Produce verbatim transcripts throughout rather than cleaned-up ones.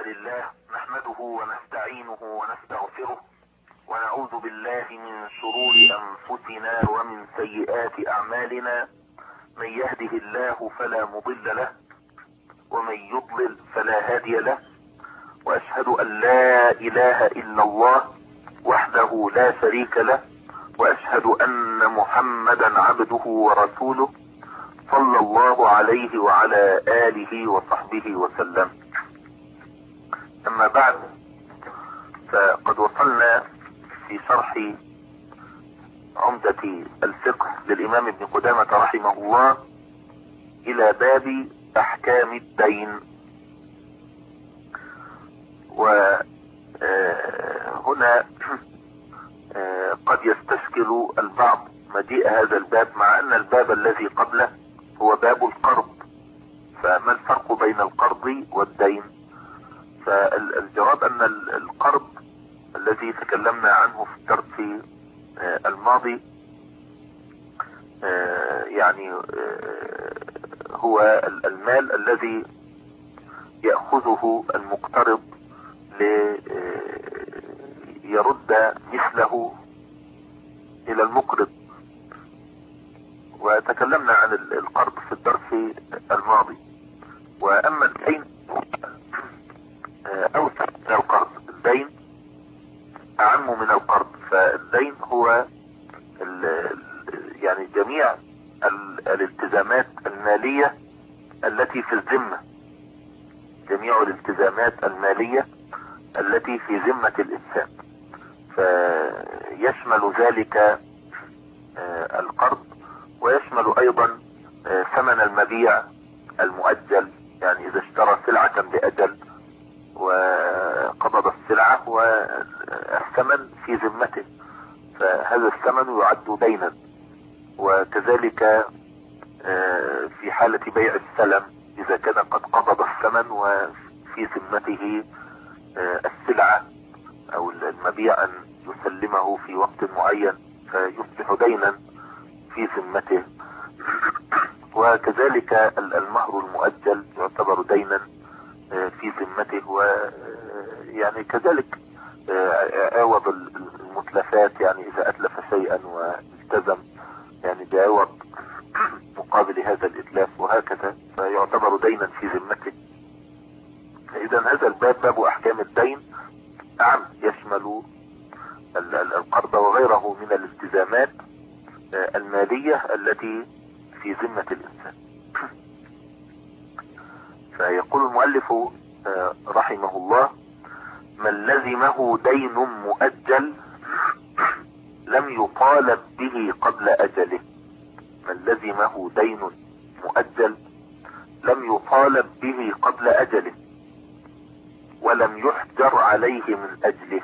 لله نحمده ونستعينه ونستغفره ونعوذ بالله من شرور أنفسنا ومن سيئات أعمالنا. من يهده الله فلا مضل له ومن يضلل فلا هادي له، وأشهد أن لا إله إلا الله وحده لا شريك له، وأشهد أن محمدا عبده ورسوله صلى الله عليه وعلى آله وصحبه وسلم. أما بعد، فقد وصلنا في شرح عمدة الفقه للإمام ابن قدامة رحمه الله إلى باب أحكام الدين. وهنا قد يستشكل البعض مجيء هذا الباب، مع أن الباب الذي قبله هو باب القرض، فما الفرق بين القرض والدين؟ فالجواب أن القرض الذي تكلمنا عنه في الدرس الماضي يعني هو المال الذي يأخذه المقترض ليرد مثله إلى المقرض، وتكلمنا عن القرض في الدرس الماضي. وأما الدين أوسع من القرض، الدين أعم من القرض. فالدين هو يعني جميع الالتزامات المالية التي في الذمة، جميع الالتزامات المالية التي في ذمة الإنسان، فيشمل ذلك القرض، ويشمل أيضا ثمن المبيع المؤجل، يعني إذا اشترى سلعة بأجل وقبض السلعة والثمن في ذمته، فهذا الثمن يعد دينا. وكذلك في حالة بيع السلم، إذا كان قد قبض الثمن وفي ذمته السلعة أو المبيع أن يسلمه في وقت معين، فيصبح دينا في ذمته. وكذلك المهر المؤجل يعتبر دينا في ذمته، ويعني كذلك عوض المتلفات، يعني إذا أتلف شيئا والتزم يعني بعوض مقابل هذا الإتلاف، وهكذا فيعتبر دينا في ذمته. إذا هذا الباب باب أحكام الدين أعم، يشمل القرض وغيره من الالتزامات المالية التي في ذمة الإنسان. فيقول المؤلف رحمه الله: من لزمه دين مؤجل لم يطالب به قبل أجله. من لزمه دين مؤجل لم يطالب به قبل أجله ولم يحجر عليه من أجله.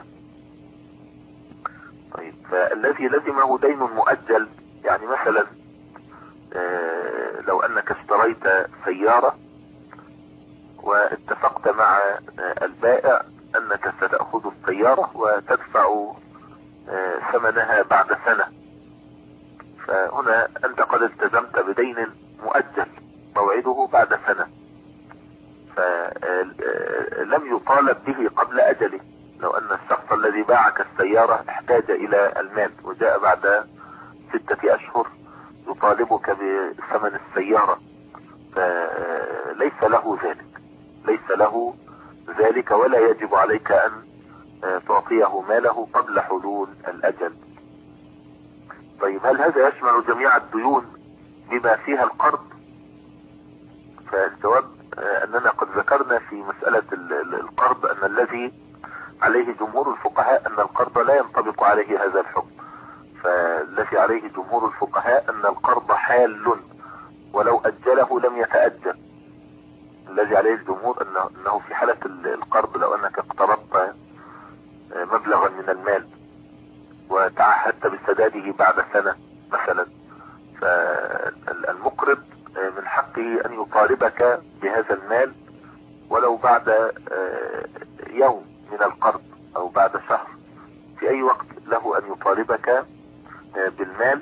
طيب، فالذي لزمه دين مؤجل يعني مثلا لو أنك اشتريت سيارة واتفقت مع البائع أنك ستأخذ السيارة وتدفع ثمنها بعد سنة، فهنا أنت قد التزمت بدين مؤجل موعده بعد سنة، فلم يطالب به قبل أجله. لو أن الشخص الذي باعك السيارة احتاج إلى المال وجاء بعد ستة أشهر يطالبك بثمن السيارة، فليس له ذلك، ليس له ذلك ولا يجب عليك أن تعطيه ماله قبل حلول الأجل. طيب، هل هذا يشمل جميع الديون بما فيها القرض؟ فالجواب أننا قد ذكرنا في مسألة القرض أن الذي عليه جمهور الفقهاء أن القرض لا ينطبق عليه هذا الحكم. فالذي عليه جمهور الفقهاء أن القرض حال ولو أجله لم يتأجل. الذي عليه الجمهور أنه, أنه في حالة القرض لو أنك اقترضت مبلغا من المال وتعهدت بسداده بعد سنة مثلا، فالمقرض من حقه أن يطالبك بهذا المال ولو بعد يوم من القرض أو بعد شهر، في أي وقت له أن يطالبك بالمال.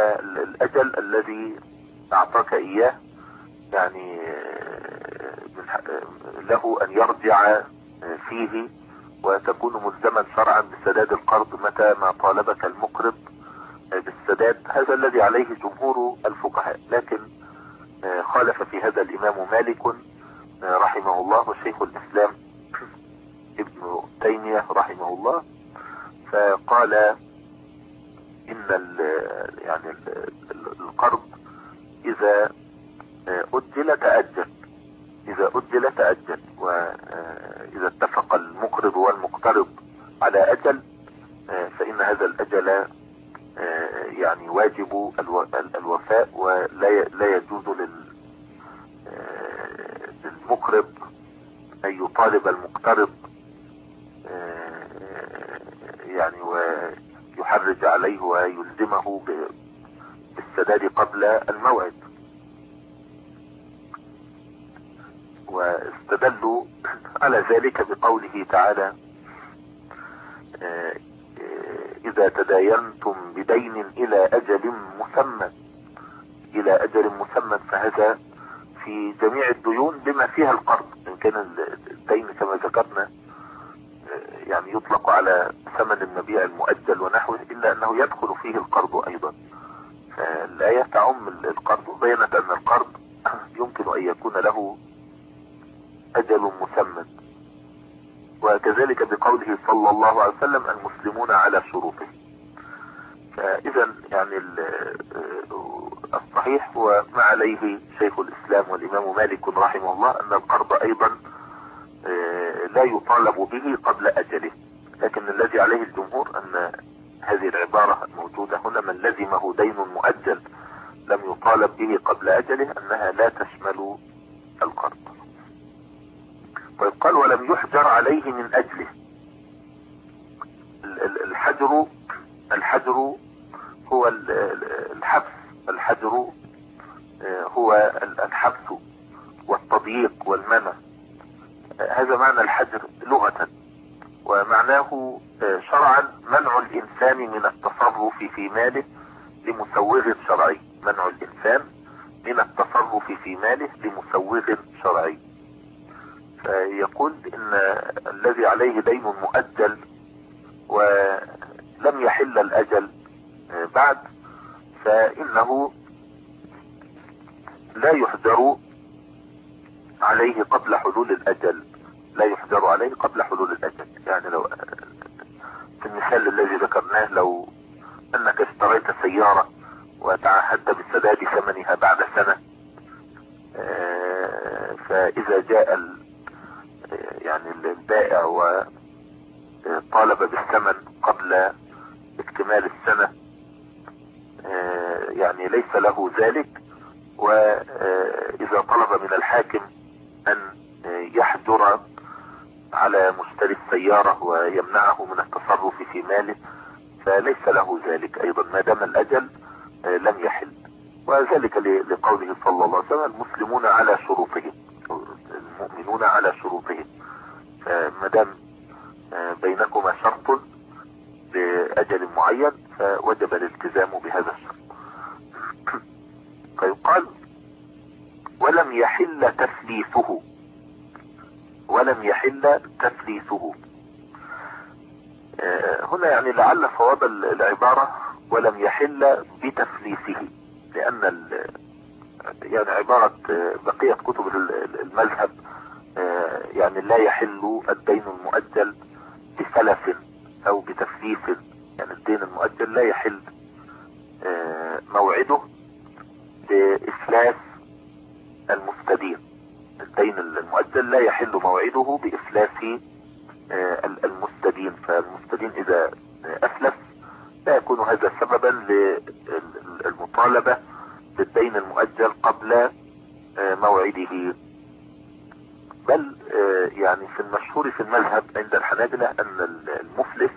والأجل الذي أعطاك إياه يعني له ان يرجع فيه وتكون ملزما شرعا بسداد القرض متى ما طالبك المقرض بالسداد. هذا الذي عليه جمهور الفقهاء، لكن خالف في هذا الامام مالك رحمه الله وشيخ الاسلام ابن تيمية رحمه الله، فقال ان ال يعني ال القرض اذا اجل تأجل، اذا اجل تأجل، واذا اتفق المقرض والمقترض على اجل فان هذا الاجل يعني واجب الوفاء، ولا لا يجوز للمقرض ان يطالب المقترض يعني ويحرج عليه ويلزمه بالسداد قبل الموعد. واستدلوا على ذلك بقوله تعالى إذا تداينتم بدين إلى أجل مسمى، إلى أجل مسمى، فهذا في جميع الديون بما فيها القرض، إن كان الدين كما ذكرنا يعني يطلق على ثمن المبيع المؤجل ونحوه، إلا أنه يدخل فيه القرض أيضا. فالآية تعم القرض، بينت أن القرض يمكن أن يكون له أجل مسمى. وكذلك بقوله صلى الله عليه وسلم المسلمون على شروطه. فإذا يعني الصحيح وما عليه شيخ الإسلام والإمام مالك رحمه الله أن القرض أيضا لا يطالب به قبل أجله، لكن الذي عليه الجمهور أن هذه العبارة الموجودة هنا من لزمه دين مؤجل لم يطالب به قبل أجله أنها لا تشمل القرض. ويقال ولم يحجر عليه من أجله. الحجر الحجر هو الحبس، الحجر هو الحبس والتضييق والمنع، هذا معنى الحجر لغة، ومعناه شرعا منع الإنسان من التصرف في ماله لمسوغ شرعي، منع الإنسان من التصرف في ماله لمسوغ شرعي. فيقول إن الذي عليه دين مؤجل ولم يحل الأجل بعد فإنه لا يحجر عليه قبل حلول الأجل، لا يحجر عليه قبل حلول الأجل. يعني لو في المثال الذي ذكرناه، لو أنك اشتريت سيارة وتعهدت بسداد ثمنها بعد سنة، فإذا جاء يعني البائع وطالب بالثمن قبل اكتمال السنة يعني ليس له ذلك، وإذا طلب من الحاكم أن يحجر على مشتري السيارة ويمنعه من التصرف في ماله فليس له ذلك أيضا ما دام الأجل لم يحل. وذلك لقوله صلى الله عليه وسلم المسلمون على شروطهم، المؤمنون على شروطهم، فما دام بينكما شرط بأجل معين فوجب الالتزام بهذا الشرط. فيقال ولم يحل تثليثه، ولم يحل تثليثه. هنا يعني لعل صواب العبارة ولم يحل بتثليثه، لأن يعني عبارة بقية كتب المذهب يعني لا يحل الدين المؤجل بسلف أو بتثليث، يعني الدين المؤجل لا يحل موعده بإفلاس المستدين، الدين المؤجل لا يحل موعده بإفلاس المستدين، فالمستدين إذا أفلس لا يكون هذا سببا للمطالبة بالدين المؤجل قبل موعده. بل يعني في المشهور في المذهب عند الحنابلة أن المفلس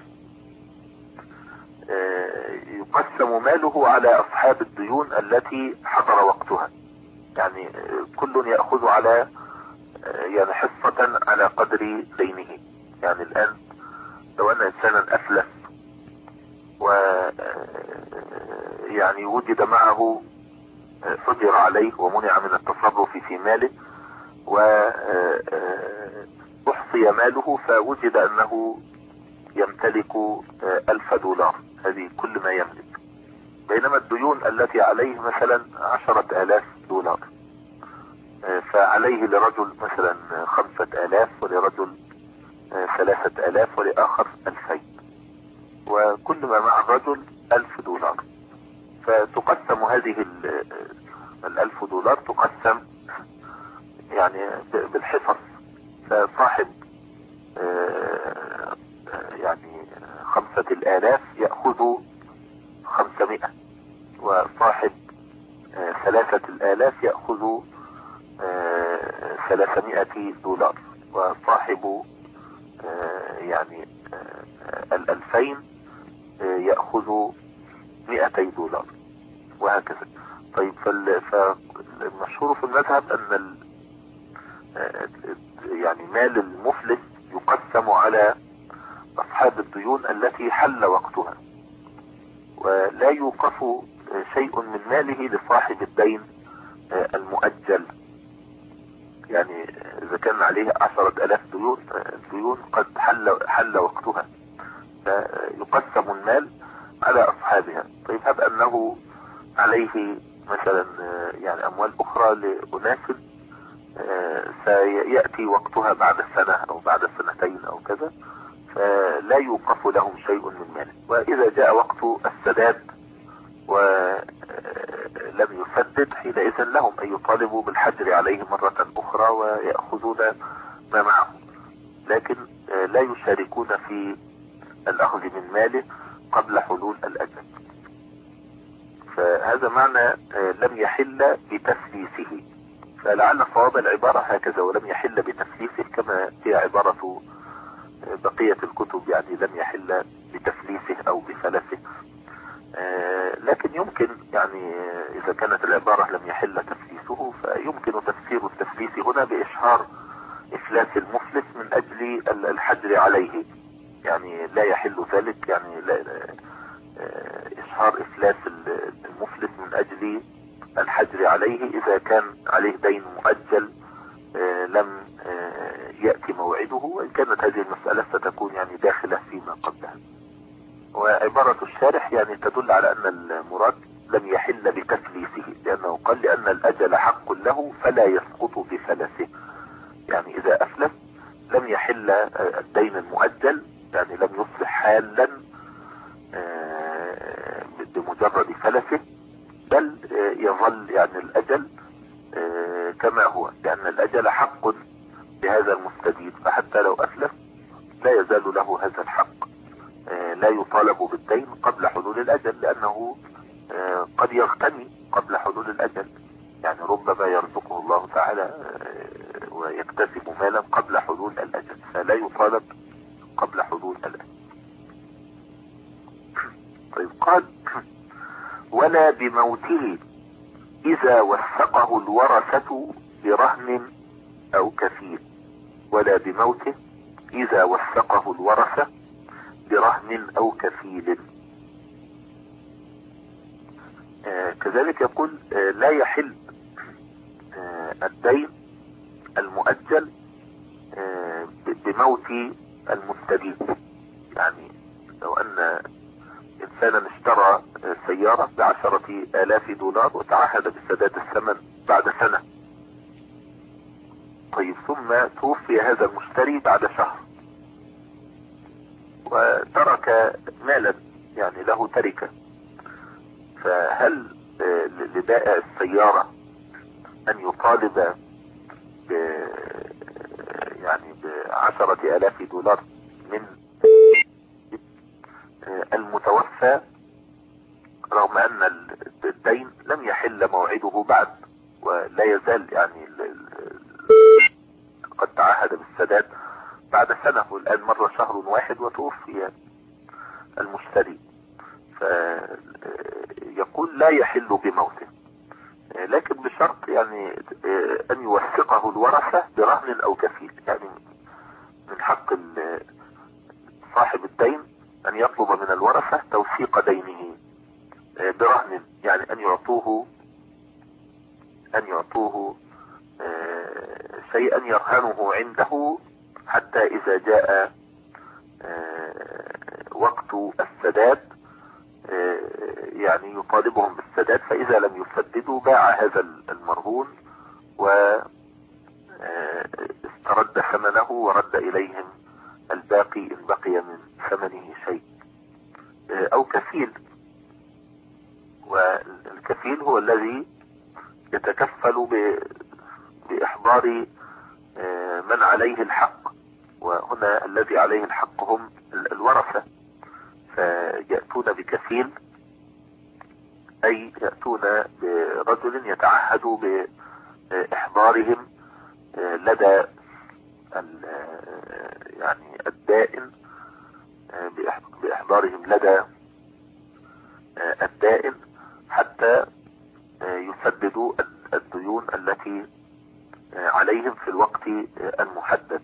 يقسم ماله على أصحاب الديون التي حضر وقتها، يعني كل يأخذ على يعني حصة على قدر دينه. يعني الآن لو أن إنسانا أفلس و يعني وجد معه حجر عليه ومنع من التصرف في ماله، وأحصي ماله فوجد أنه يمتلك ألف دولار، هذه كل ما يملك، بينما الديون التي عليه مثلا عشرة آلاف دولار، فعليه لرجل مثلا خمسة آلاف، ولرجل ثلاثة آلاف، ولآخر ألفين، وكل ما مع الرجل ألف دولار. فتقسم هذه الألف دولار تقسم يعني بالحصص، فصاحب يعني خمسة الآلاف يأخذ خمسمائة، وصاحب ثلاثة الآلاف يأخذ ثلاثمائة دولار، وصاحب يعني الألفين يأخذ مئتي دولار، وهكذا. طيب، فالمشهور في المذهب أن يعني مال المفلس يقسم على أصحاب الديون التي حل وقتها، ولا يوقف شيء من ماله لصاحب الدين المؤجل. يعني إذا كان عليه عشرة آلاف ديون، الديون قد حل, حل وقتها، فيقسم المال على أصحابها. طيب، هب أنه عليه مثلا يعني أموال أخرى لأناس سيأتي وقتها بعد سنة أو بعد سنتين أو كذا، فلا يوقف لهم شيء من ماله. وإذا جاء وقت السداد ولم يسدد، حينئذ لهم أن يطالبوا بالحجر عليه مرة أخرى ويأخذون ما معه، لكن لا يشاركون في الأخذ من ماله قبل حلول الأجل. فهذا معنى لم يحل بتفليسه. فلعل صواب العبارة هكذا، ولم يحل بتفليسه، كما هي عبارة بقية الكتب، يعني لم يحل بتفليسه أو بفلسه. لكن يمكن يعني إذا كانت العبارة لم يحل تفليسه، فيمكن تفسير التفليس هنا بإشهار إفلاس المفلس من أجل الحجر عليه، يعني لا يحل ذلك، يعني لا إشهار إفلاس المفلس من أجل الحجر عليه إذا كان عليه دين مؤجل لم يأتي موعده، وإن كانت هذه المسألة ستكون يعني داخلة فيما قبلها. وعبارة الشارح يعني تدل على أن المراد لم يحل بتفليسه، لأنه قال لأن الأجل حق له فلا يسقط بفلسه. يعني إذا أفلس لم يحل الدين المؤجل، يعني لم يصبح حالا بمجرد فلسه، بل يظل يعني الأجل كما هو، لأن الأجل حق بهذا المستدين، فحتى لو أفلس لا يزال له هذا الحق، لا يطالب بالدين قبل حلول الأجل، لأنه قد يغتني قبل حلول الأجل، يعني ربما يرزقه الله تعالى ويكتسب مالا قبل حلول الأجل، فلا يطالب قبل حلول الأجل. طيب، قال ولا بموته إذا وثقه الورثة برهن أو كفيل، ولا بموته إذا وثقه الورثة برهن أو كفيل. آه كذلك يقول آه لا يحل آه الدين المؤجل آه بموت المستدين. يعني لو أن إنسانا اشترى آه سيارة بعشرة آلاف دولار وتعهد بسداد الثمن بعد سنة، طيب ثم توفي هذا المشتري بعد شهر وترك مالا، يعني له تركة، فهل لبائع السيارة أن يطالب ب يعني بعشرة آلاف دولار من المتوفى رغم أن الدين لم يحل موعده بعد، ولا يزال يعني قد تعهد بالسداد بعد سنة، والآن مر شهر واحد وتوفي المشتري؟ فيقول لا يحل بموته، لكن بشرط يعني أن يوثقه الورثة برهن أو كفيل. يعني من حق صاحب الدين أن يطلب من الورثة توثيق دينه برهن، يعني أن يعطوه أن يعطوه شيئا يرهنه عنده حتى إذا جاء وقت السداد يعني يطالبهم بالسداد، فإذا لم يسددوا باع هذا المرهون واسترد ثمنه ورد إليهم الباقي إن بقي من ثمنه شيء. أو كفيل، والكفيل هو الذي يتكفل بإحضار من عليه الحق، وهنا الذي عليه الحق هم الورثة، فيأتون بكفيل أي يأتون برجل يتعهد بإحضارهم لدى يعني الدائن، بإحضارهم لدى الدائن حتى يسددوا الديون التي عليهم في الوقت المحدد.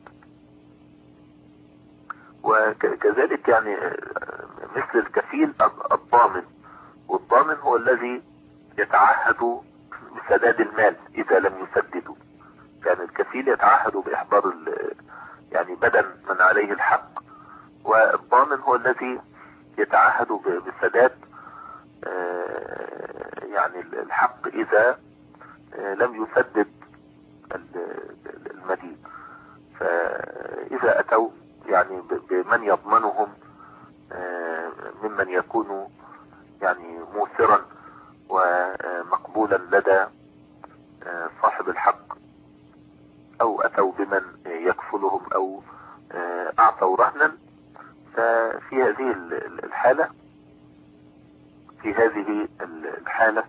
وكذلك يعني مثل الكفيل الضامن، والضامن هو الذي يتعهد بسداد المال إذا لم يسددوا. يعني الكفيل يتعهد بإحضار يعني بدن من عليه الحق، والضامن هو الذي يتعهد بسداد يعني الحق إذا لم يسدد المدين. فإذا أتوا يعني بمن يضمنهم ممن يكون يعني موثرا ومقبولا لدى صاحب الحق، أو أتوا بمن يكفلهم أو أعطوا رهنا، ففي هذه الحالة في هذه الحالة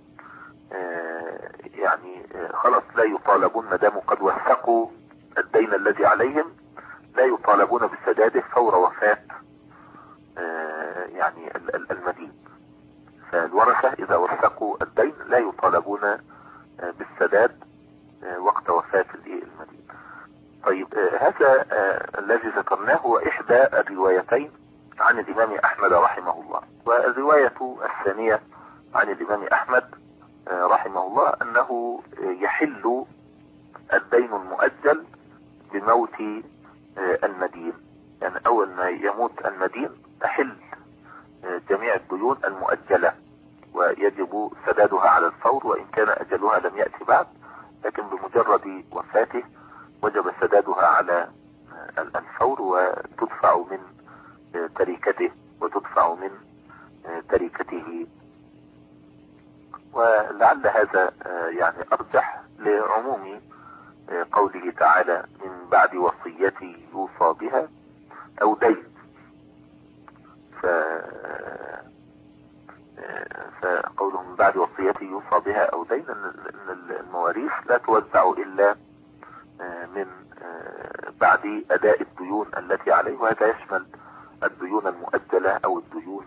يعني خلاص لا يطالبون ما داموا قد وثقوا الدين الذي عليهم، لا يطالبون بسداده فور وفاة يعني المدين. فالورثة إذا وثقوا الدين لا يطالبون بالسداد وقت وفاة المدين. طيب هذا الذي ذكرناه هو إحدى الروايتين عن الإمام أحمد رحمه الله. والرواية الثانية عن الإمام أحمد رحمه الله أنه يحل الدين المؤجل بموت المدين. يعني أول ما يموت المدين تحل جميع الديون المؤجلة ويجب سدادها على الفور، وإن كان أجلها لم يأتي بعد، لكن بمجرد وفاته وجب سدادها على الفور وتدفع من تركته وتدفع من تركته. ولعل هذا يعني أرجح لعموم قوله تعالى من بعد وصية يوصى بها أو دين. ف... فقوله من بعد وصية يوصى بها أو دين أن المواريث لا توزع إلا من بعد أداء الديون التي عليه، وهذا يشمل الديون المؤجلة أو الديون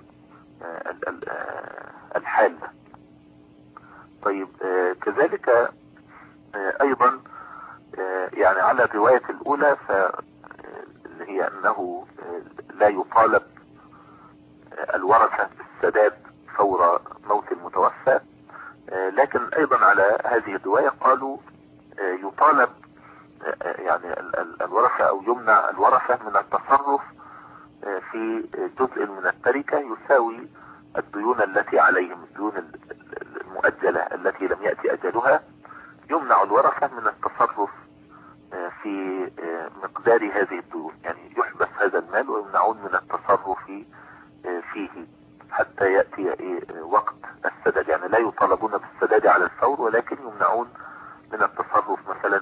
الحالة. طيب كذلك أيضا يعني على الرواية الأولى فاللي هي أنه لا يطالب الورثة بالسداد فور موت المتوفى، لكن أيضا على هذه الرواية قالوا يطالب يعني الورثة أو يمنع الورثة من التصرف في جزء من التركة يساوي الديون التي عليهم، الديون المؤجلة التي لم يأتي أجلها، يمنع الورثة من التصرف في مقدار هذه الديون. يعني يحبس هذا المال ويمنعون من التصرف فيه حتى يأتي وقت السداد. يعني لا يطالبون بالسداد على الفور، ولكن يمنعون من التصرف مثلا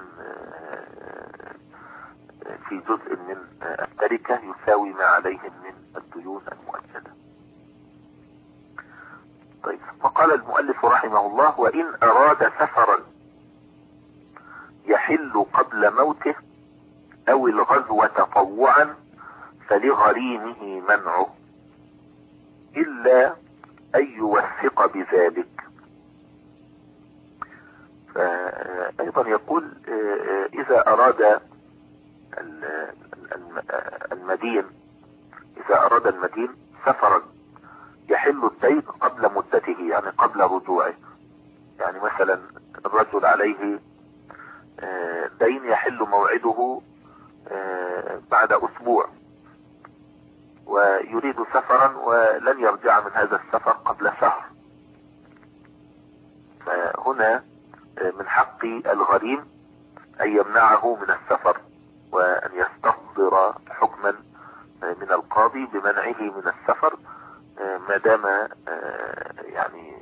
في جزء من التركة يساوي ما عليهم من الديون المؤجلة. طيب فقال المؤلف رحمه الله: وإن أراد سفرا يحل قبل موته أو الغزو تطوعا فلغريمه منعه إلا أن يوثق بذلك. فأيضا يقول إذا أراد المدين إذا أراد المدين سفرا يحل الدين قبل مدته، يعني قبل رجوعه. يعني مثلا الرجل عليه دين يحل موعده بعد أسبوع ويريد سفرا ولن يرجع من هذا السفر قبل شهر، فهنا من حق الغريم أن يمنعه من السفر وأن يستصدر حكما من القاضي بمنعه من السفر ما دام يعني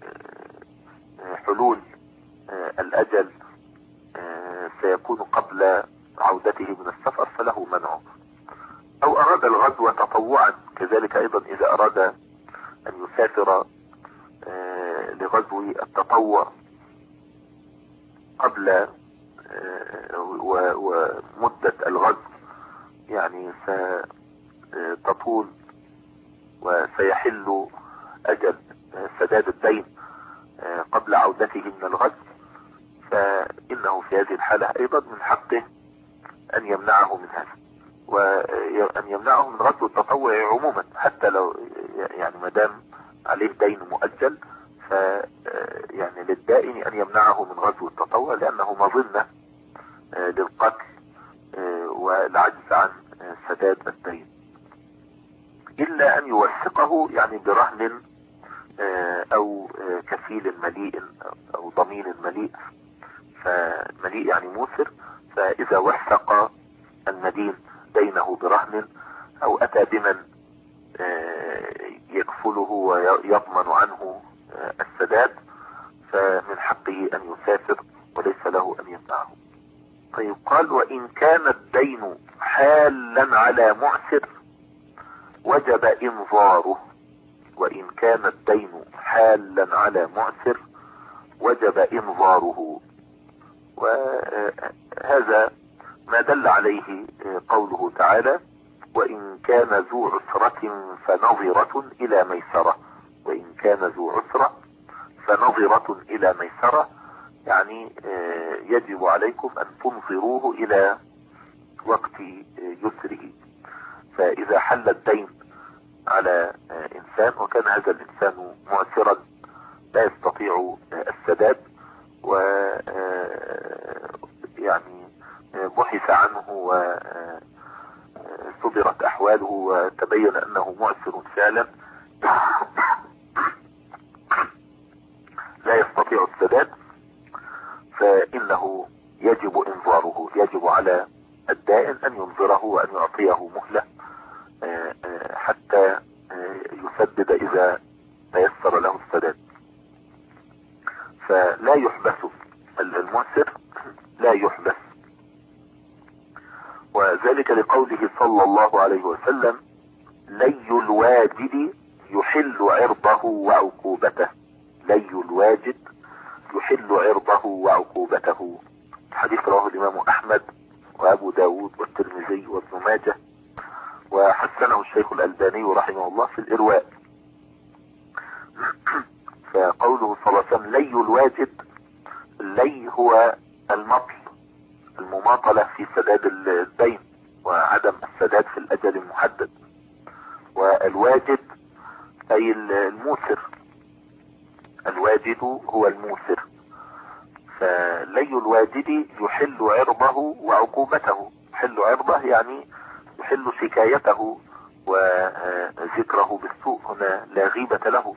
حلول الأجل سيكون قبل عودته من السفر فله منعه. أو أراد الغزو تطوعا كذلك أيضا، إذا أراد أن يسافر لغزو التطوع قبل ومدة الغزو يعني ستطول وسيحل أجل سداد الدين قبل عودته من الغزو، فإنه في هذه الحالة أيضا من حقه أن يمنعه من هذا، وأن يمنعه من غزو التطوع عموما حتى لو يعني مدام عليه دين مؤجل، ف يعني للدائن أن يمنعه من غزو التطوع لأنه مظنة للقتل والعجز عن سداد الدين، إلا أن يوثقه يعني برهن أو كفيل مليء أو ضمين مليء، فمليء يعني موسر، فإذا وثق المدين دينه برهن أو أتى بمن يكفله ويضمن عنه السداد فمن حقه أن يسافر وليس له أن يمنعه. طيب قال وإن كان الدين حالا على معسر وجب إنظاره. وإن كان الدين حالا على معسر وجب إنظاره، وهذا ما دل عليه قوله تعالى وإن كان ذو عسرة فنظرة إلى ميسرة. وإن كان ذو عسرة فنظرة إلى ميسرة يعني يجب عليكم أن تنظروه إلى وقت يسره. فإذا حل الدين على إنسان وكان هذا الإنسان معسرا لا يستطيع السداد و يعني بحث عنه وصدرت أحواله وتبين أنه معسر فعلا لا يستطيع السداد، فإنه يجب إنظاره، يجب على الدائن أن ينظره وأن يعطيه مهلة حتى يسدد إذا تيسر له السداد. فلا يحبس المعسر، لا يحبس، وذلك لقوله صلى الله عليه وسلم لي الواجد يحل عرضه وعقوبته. لي الواجد يحل عرضه وعقوبته. حديث رواه الإمام أحمد وأبو داود والترمذي وابن ماجه وحسنه الشيخ الألباني رحمه الله في الإرواء. فقوله صلى الله عليه وسلم لي الواجد، اللي هو المطل، المماطلة في سداد الدين وعدم السداد في الأجل المحدد، والواجد أي الموسر، الواجد هو الموسر. فلي الواجد يحل عرضه وعقوبته. يحل عرضه يعني يحل شكايته وذكره بالسوء، هنا لا غيبة له.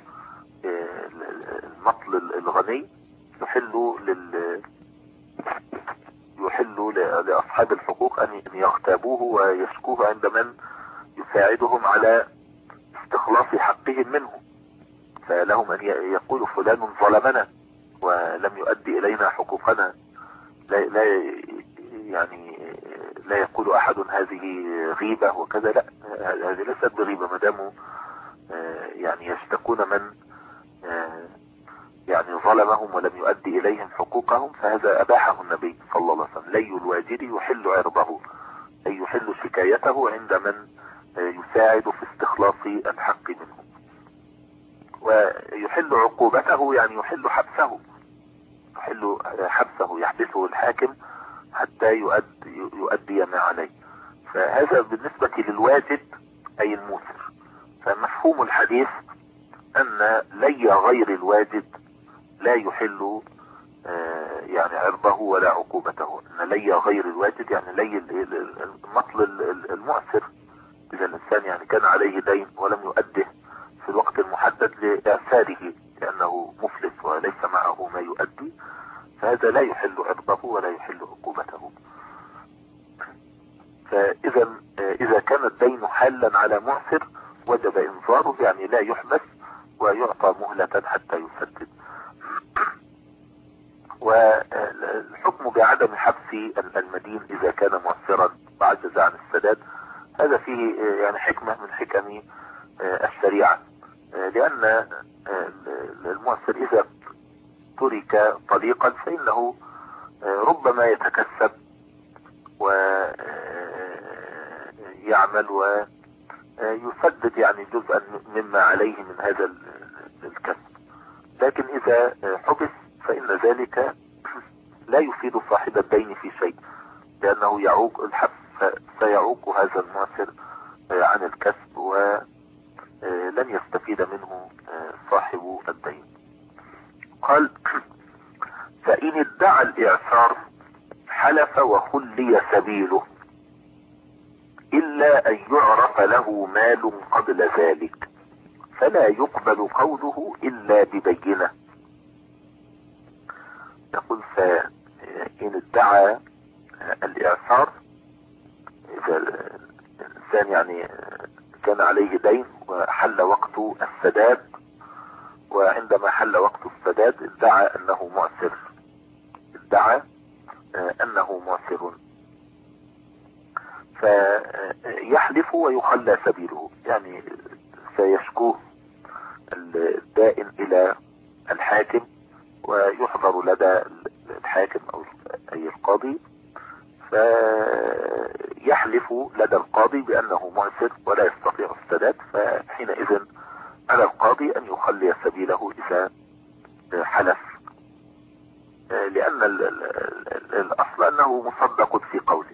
المطل الغني يحل لل يحل لأصحاب الحقوق أن يغتابوه ويشكوه عند من يساعدهم على استخلاص حقهم منه، فلهم أن يقولوا فلان ظلمنا ولم يؤدي إلينا حقوقنا. لا, لا يعني لا يقول أحد هذه غيبة وكذا، لا، هذه ليست بغيبة ما داموا يعني يشتكون من يعني ظلمهم ولم يؤدي إليهم حقوقهم، فهذا أباحه النبي صلى الله عليه وسلم. لي الواجد يحل عرضه أي يحل شكايته عند من يساعد في استخلاص الحق منه. ويحل عقوبته يعني يحل حبسه، يحل حبسه يحبسه الحاكم حتى يؤدي, يؤدي ما عليه. فهذا بالنسبة للواجد أي الموسر. فمفهوم الحديث أن لي غير الواجد لا يحل يعني عرضه ولا عقوبته. ان لي غير الواجد يعني لي المطل المؤثر. اذا الانسان يعني كان عليه دين ولم يؤده في الوقت المحدد لإعساره لانه مفلس وليس معه ما يؤدي، فهذا لا يحل عرضه ولا يحل عقوبته. فاذا اذا كان الدين حالا على معسر وجب انظاره، يعني لا يحبس ويعطى مهلة حتى يسدد. والحكم بعدم حبس المدين اذا كان معسرا وعجز عن السداد، هذا فيه يعني حكمة من حكم الشريعة، لان المعسر اذا ترك طليقا فانه ربما يتكسب ويعمل ويسدد يعني جزءا مما عليه من هذا الكسب. لكن اذا حبس فان ذلك لا يفيد صاحب الدين في شيء، لانه يعوق الحبس سيعوق هذا المعسر عن الكسب ولن يستفيد منه صاحب الدين. قال: فإن ادعى الإعسار حلف وخلي سبيله إلا أن يعرف له مال قبل ذلك فلا يقبل قوله إلا ببينة. يقول: فإن ادعى الإعسار، إذا الإنسان يعني كان عليه دين وحل وقت السداد، وعندما حل وقت السداد ادعى أنه معسر ادعى أنه معسر فيحلف ويخلى سبيله، يعني سيشكوه الدائن إلى الحاكم ويحضر لدى الحاكم أو أي القاضي، فيحلف لدى القاضي بأنه معسر ولا يستطيع السداد، فحينئذ على القاضي أن يخلي سبيله إذا حلف، لأن الأصل أنه مصدق في قوله،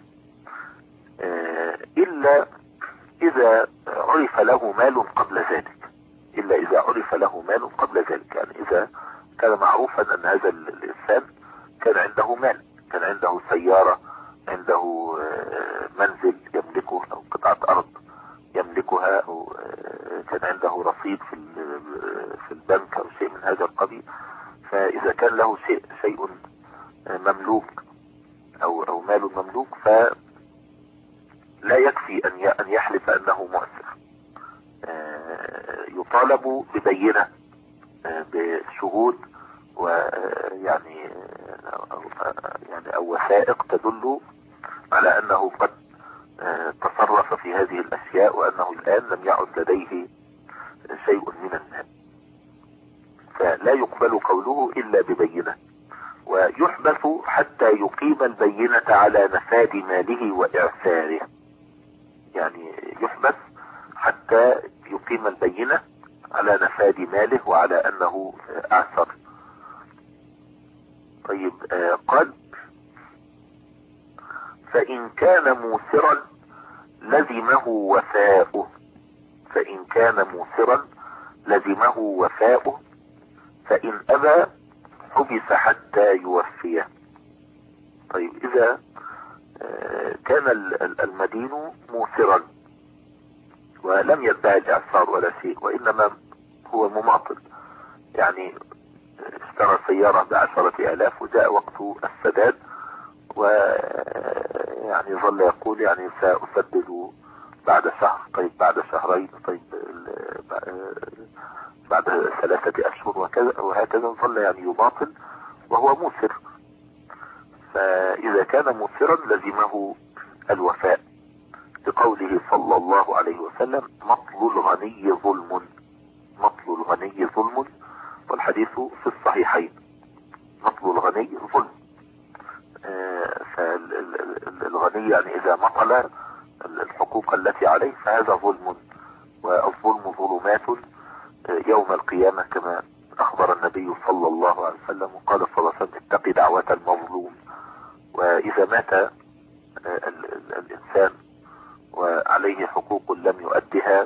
إلا إذا عرف له مال قبل ذلك إلا إذا عرف له مال قبل ذلك يعني إذا كان معروفا أن هذا الإنسان كان عنده مال، كان عنده سيارة، عنده منزل يملكه أو قطعة أرض يملكها، أو كان عنده رصيد في في البنك أو شيء من هذا القبيل. فإذا كان له شيء شيء مملوك أو أو مال مملوك فلا يكفي أن أن يحلف أنه معسر، يطالب ببينة بشهود ويعني أو يعني أو وثائق تدل على أنه قد تصرف في هذه الأشياء وأنه الآن لم يعد لديه شيء من المال، فلا يقبل قوله إلا ببينة. ويحبس حتى يقيم البينة على نفاذ ماله وإعساره، يعني يحبس حتى يقيم البينة على نفاذ ماله وعلى أنه أعسر. طيب، قال: فإن كان موسرا لزمه وفاؤه فإن كان موسرا لزمه وفاؤه فإن أبى حبس حتى يوفيه. طيب، إذا كان المدين موسرا ولم يدعي الإعسار ولا شيء، وإنما هو مماطل، يعني اشترى سيارة بعشرة آلاف وجاء وقت السداد ويعني ظل يقول يعني سأسدد بعد شهر، طيب بعد شهرين، طيب بعد ثلاثة أشهر، وكذا وهكذا ظل يعني يماطل وهو موسر. فإذا كان موسرا لزمه الوفاء بقوله صلى الله عليه وسلم: مطل الغني ظلم مطل الغني ظلم، والحديث في الصحيحين. مطل الغني ظلم، فالغني يعني إذا مطل الحقوق التي عليه فهذا ظلم، والظلم ظلمات يوم القيامة كما أخبر النبي صلى الله عليه وسلم، وقال صلى الله عليه وسلم: اتق دعوة المظلوم. وإذا مات الإنسان وعليه حقوق لم يؤدها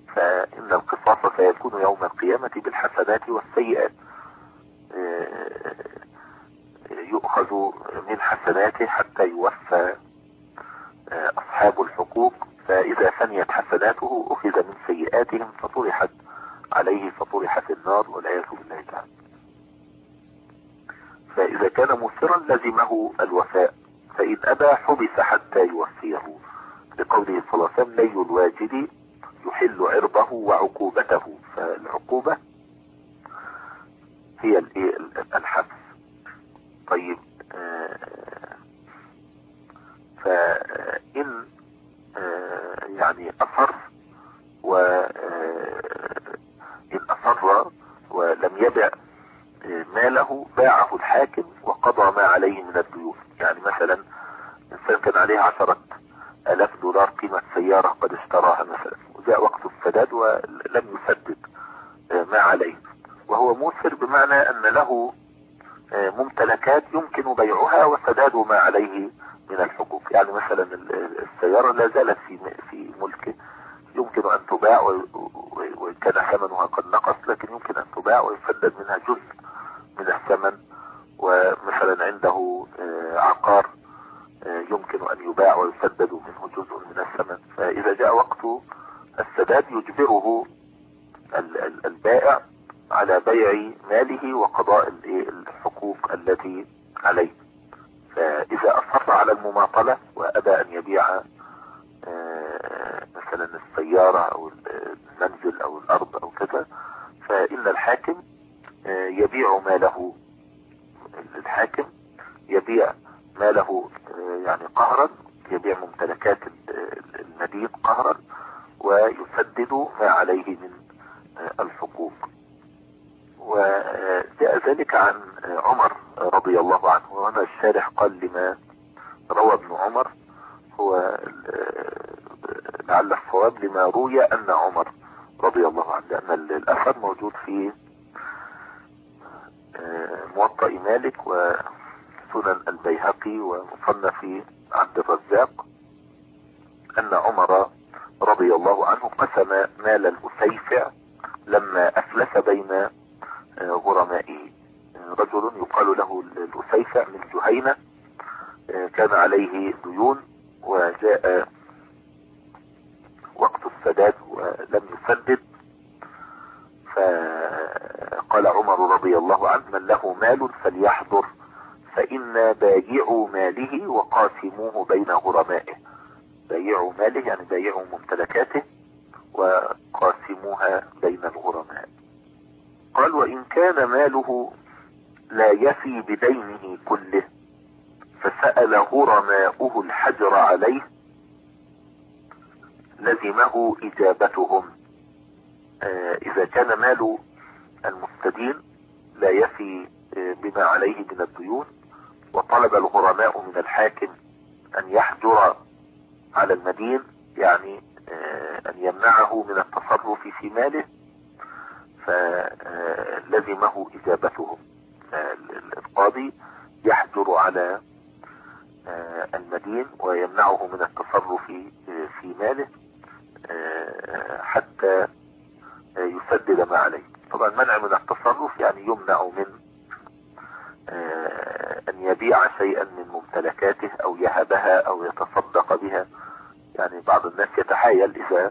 فإن القصاص سيكون يوم القيامة بالحسنات والسيئات. يؤخذ من حسناته حتى يوفى أصحاب الحقوق، فإذا فنيت حسناته أخذ من سيئاتهم فطرحت عليه فطرح في النار والعياذ بالله تعالى. فإذا كان مسرا لزمه الوفاء، فإن أبى حبس حتى يوفيه، لقوله صلى الله عليه وسلم: لي الواجد يحل عرضه وعقوبته. فالعقوبة هي الحبس. طيب، فإن يعني أصر وإن أصر ولم يبع ماله باعه الحاكم وقضى ما عليه من الديون. يعني مثلا إنسان كان عليه عشرة آلاف دولار قيمة سيارة قد اشتراها مثلا، وجاء وقت السداد ولم يسدد ما عليه، وهو موسر بمعنى أن له ممتلكات يمكن بيعها وسداد ما عليه من الحقوق. يعني مثلا السيارة لا زالت في في ملكه، يمكن أن تباع وإن كان ثمنها قد نقص، لكن يمكن أن تباع ويسدد منها جزء من الثمن. ومثلا عنده عقار يمكن أن يباع ويسدد منه جزء من الثمن، فإذا جاء وقت السداد يجبره البائع على بيع ماله وقضاء الحقوق التي عليه. فإذا أصر على المماطلة وأبى أن يبيع مثلا السيارة أو المنزل أو الأرض أو كذا، فإن الحاكم يبيع ماله. الحاكم يبيع ماله يعني قهرا، يبيع ممتلكات المدين قهرا ويسدد ما عليه من الحقوق. وجاء ذلك عن عمر رضي الله عنه، وهنا الشارح قال لما روى ابن عمر هو لعل الصواب لما روي أن عمر رضي الله عنه، لأن الأثر موجود في موطأ مالك وسنن البيهقي ومصنف عبد الرزاق، أن عمر رضي الله عنه قسم مال الأسيفع لما أفلس بين غرمائه. رجل يقال له الأسيفع من جهينة كان عليه ديون، وجاء وقت السداد ولم يسدد، فقال عمر رضي الله عنه: من له مال فليحضر فإنا بايعوا ماله وقاسموه بين غرمائه. بايعوا ماله يعني بايعوا ممتلكاته وقاسموها بين الغرماء. قال: وإن كان ماله لا يفي بدينه كله فسأل غرماؤه الحجر عليه لزمه إجابتهم. آه إذا كان مال المستدين لا يفي بما عليه من الديون، وطلب الغرماء من الحاكم أن يحجر على المدين، يعني آه أن يمنعه من التصرف في ماله، فلزمه إجابتهم. القاضي يحجر على المدين ويمنعه من التصرف في ماله حتى يسدد ما عليه. طبعا منع من التصرف يعني يمنع من أن يبيع شيئا من ممتلكاته أو يهبها أو يتصدق بها. يعني بعض الناس يتحايل إذا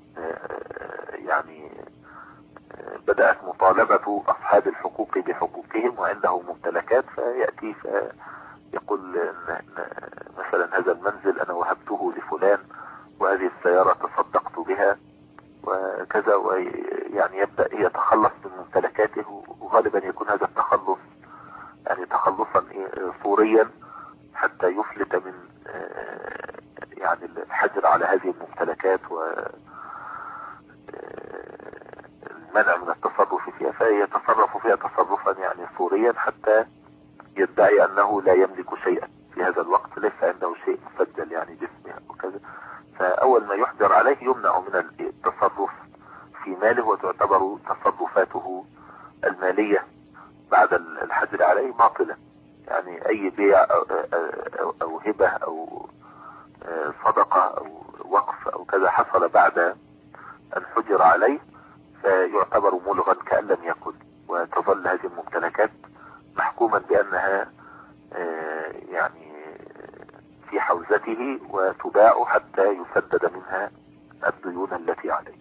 يعني بدأت مطالبة أصحاب الحقوق بحقوقهم وعنده ممتلكات، فيأتي فيقول مثلا هذا المنزل أنا وهبته لفلان وهذه السيارة تصدقت بها وكذا، ويعني يبدأ يتخلص من ممتلكاته، وغالبا يكون هذا التخلص يعني تخلصا صوريا حتى يفلت من يعني الحجر على هذه الممتلكات و المنع من التصرف فيها، فيتصرف فيها تصرفا يعني صوريا حتى يدعي أنه لا يملك شيئا في هذا الوقت، ليس عنده شيء مسجل يعني باسمه وكذا. فأول ما يحجر عليه يمنع من التصرف في ماله، وتعتبر تصرفاته المالية بعد الحجر عليه باطلة. يعني أي بيع أو, أو, أو هبة أو صدقة أو وقف أو كذا حصل بعد أن حجر عليه فيعتبر ملغا كأن لم يكن، وتظل هذه الممتلكات محكوما بأنها يعني في حوزته وتباع حتى يسدد منها الديون التي عليه.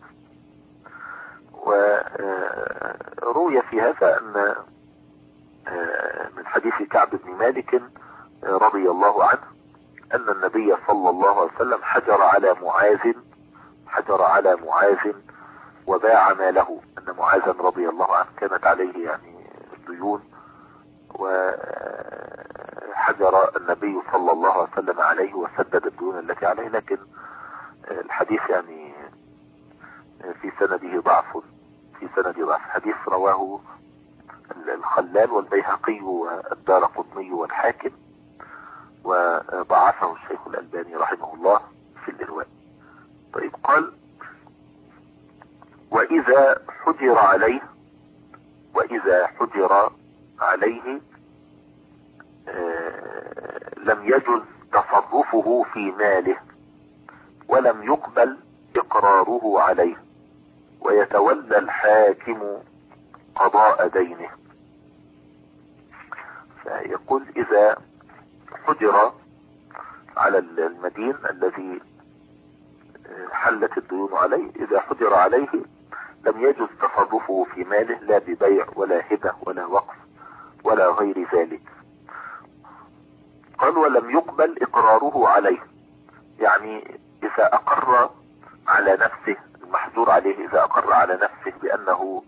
وروي في هذا أن من حديث كعب بن مالك رضي الله عنه أن النبي صلى الله عليه وسلم حجر على معاذ حجر على معاذ وباع ماله، أن معاذ رضي الله عنه كانت عليه يعني ديون، وحجر النبي صلى الله عليه وسلم عليه وسدد الديون التي عليه، لكن الحديث يعني في سنده ضعف في سنده ضعف حديث رواه الخلال والبيهقي والدارقطني والحاكم، وضعفه الشيخ الألباني رحمه الله في الإرواء. طيب، قال: وإذا حجر عليه وإذا حجر عليه آه لم يجز تصرفه في ماله، ولم يقبل إقراره عليه، ويتولى الحاكم قضاء دينه. فيقول: إذا حجر على المدين الذي حلت الديون عليه، إذا حجر عليه لم يجوز تصرفه في ماله، لا ببيع ولا هبة ولا وقف ولا غير ذلك. قال: ولم يقبل إقراره عليه، يعني إذا أقر على نفسه المحجور عليه، إذا أقر على نفسه بأنه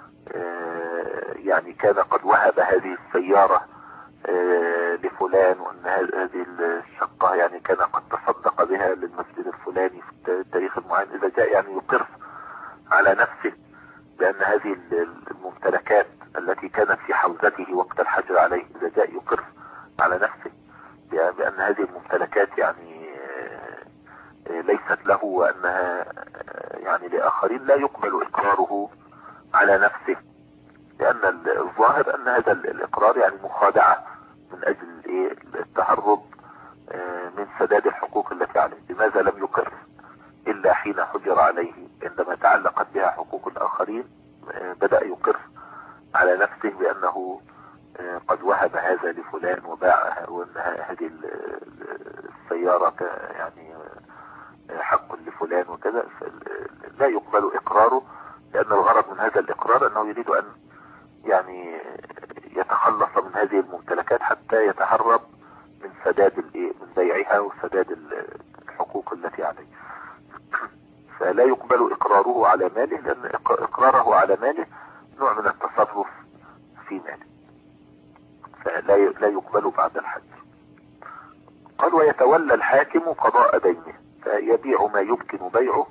يعني كان قد وهب هذه السيارة لفلان، وأن هذه الشقة يعني كان قد تصدق بها للمسجد الفلاني في التاريخ المعين، إذا جاء يعني يقر على نفسه بأن هذه الممتلكات التي كانت في حوزته وقت الحجر عليه، إذا جاء يقر على نفسه بأن هذه الممتلكات يعني ليست له وأنها يعني لآخرين، لا يقبل إقراره على نفسه، لأن الظاهر أن هذا الإقرار يعني مخادعة من أجل التهرب من سداد الحقوق التي عليه. لماذا لم يقر إلا حين حجر عليه؟ عندما تعلقت بها حقوق الآخرين بدأ يقر على نفسه بأنه قد وهب هذا لفلان وباعها، وأن هذه السيارة يعني حق لفلان وكذا، لا يقبل إقراره، لأن الغرض من هذا الإقرار أنه يريد أن يعني يتخلص من هذه الممتلكات حتى يتهرب من سداد من بيعها وسداد الحقوق التي عليه. فلا يقبل إقراره على ماله، لأن إقراره على ماله نوع من التصرف في ماله، فلا لا يقبل بعد الحج. قال: ويتولى الحاكم قضاء دينه، فيبيع ما يمكن بيعه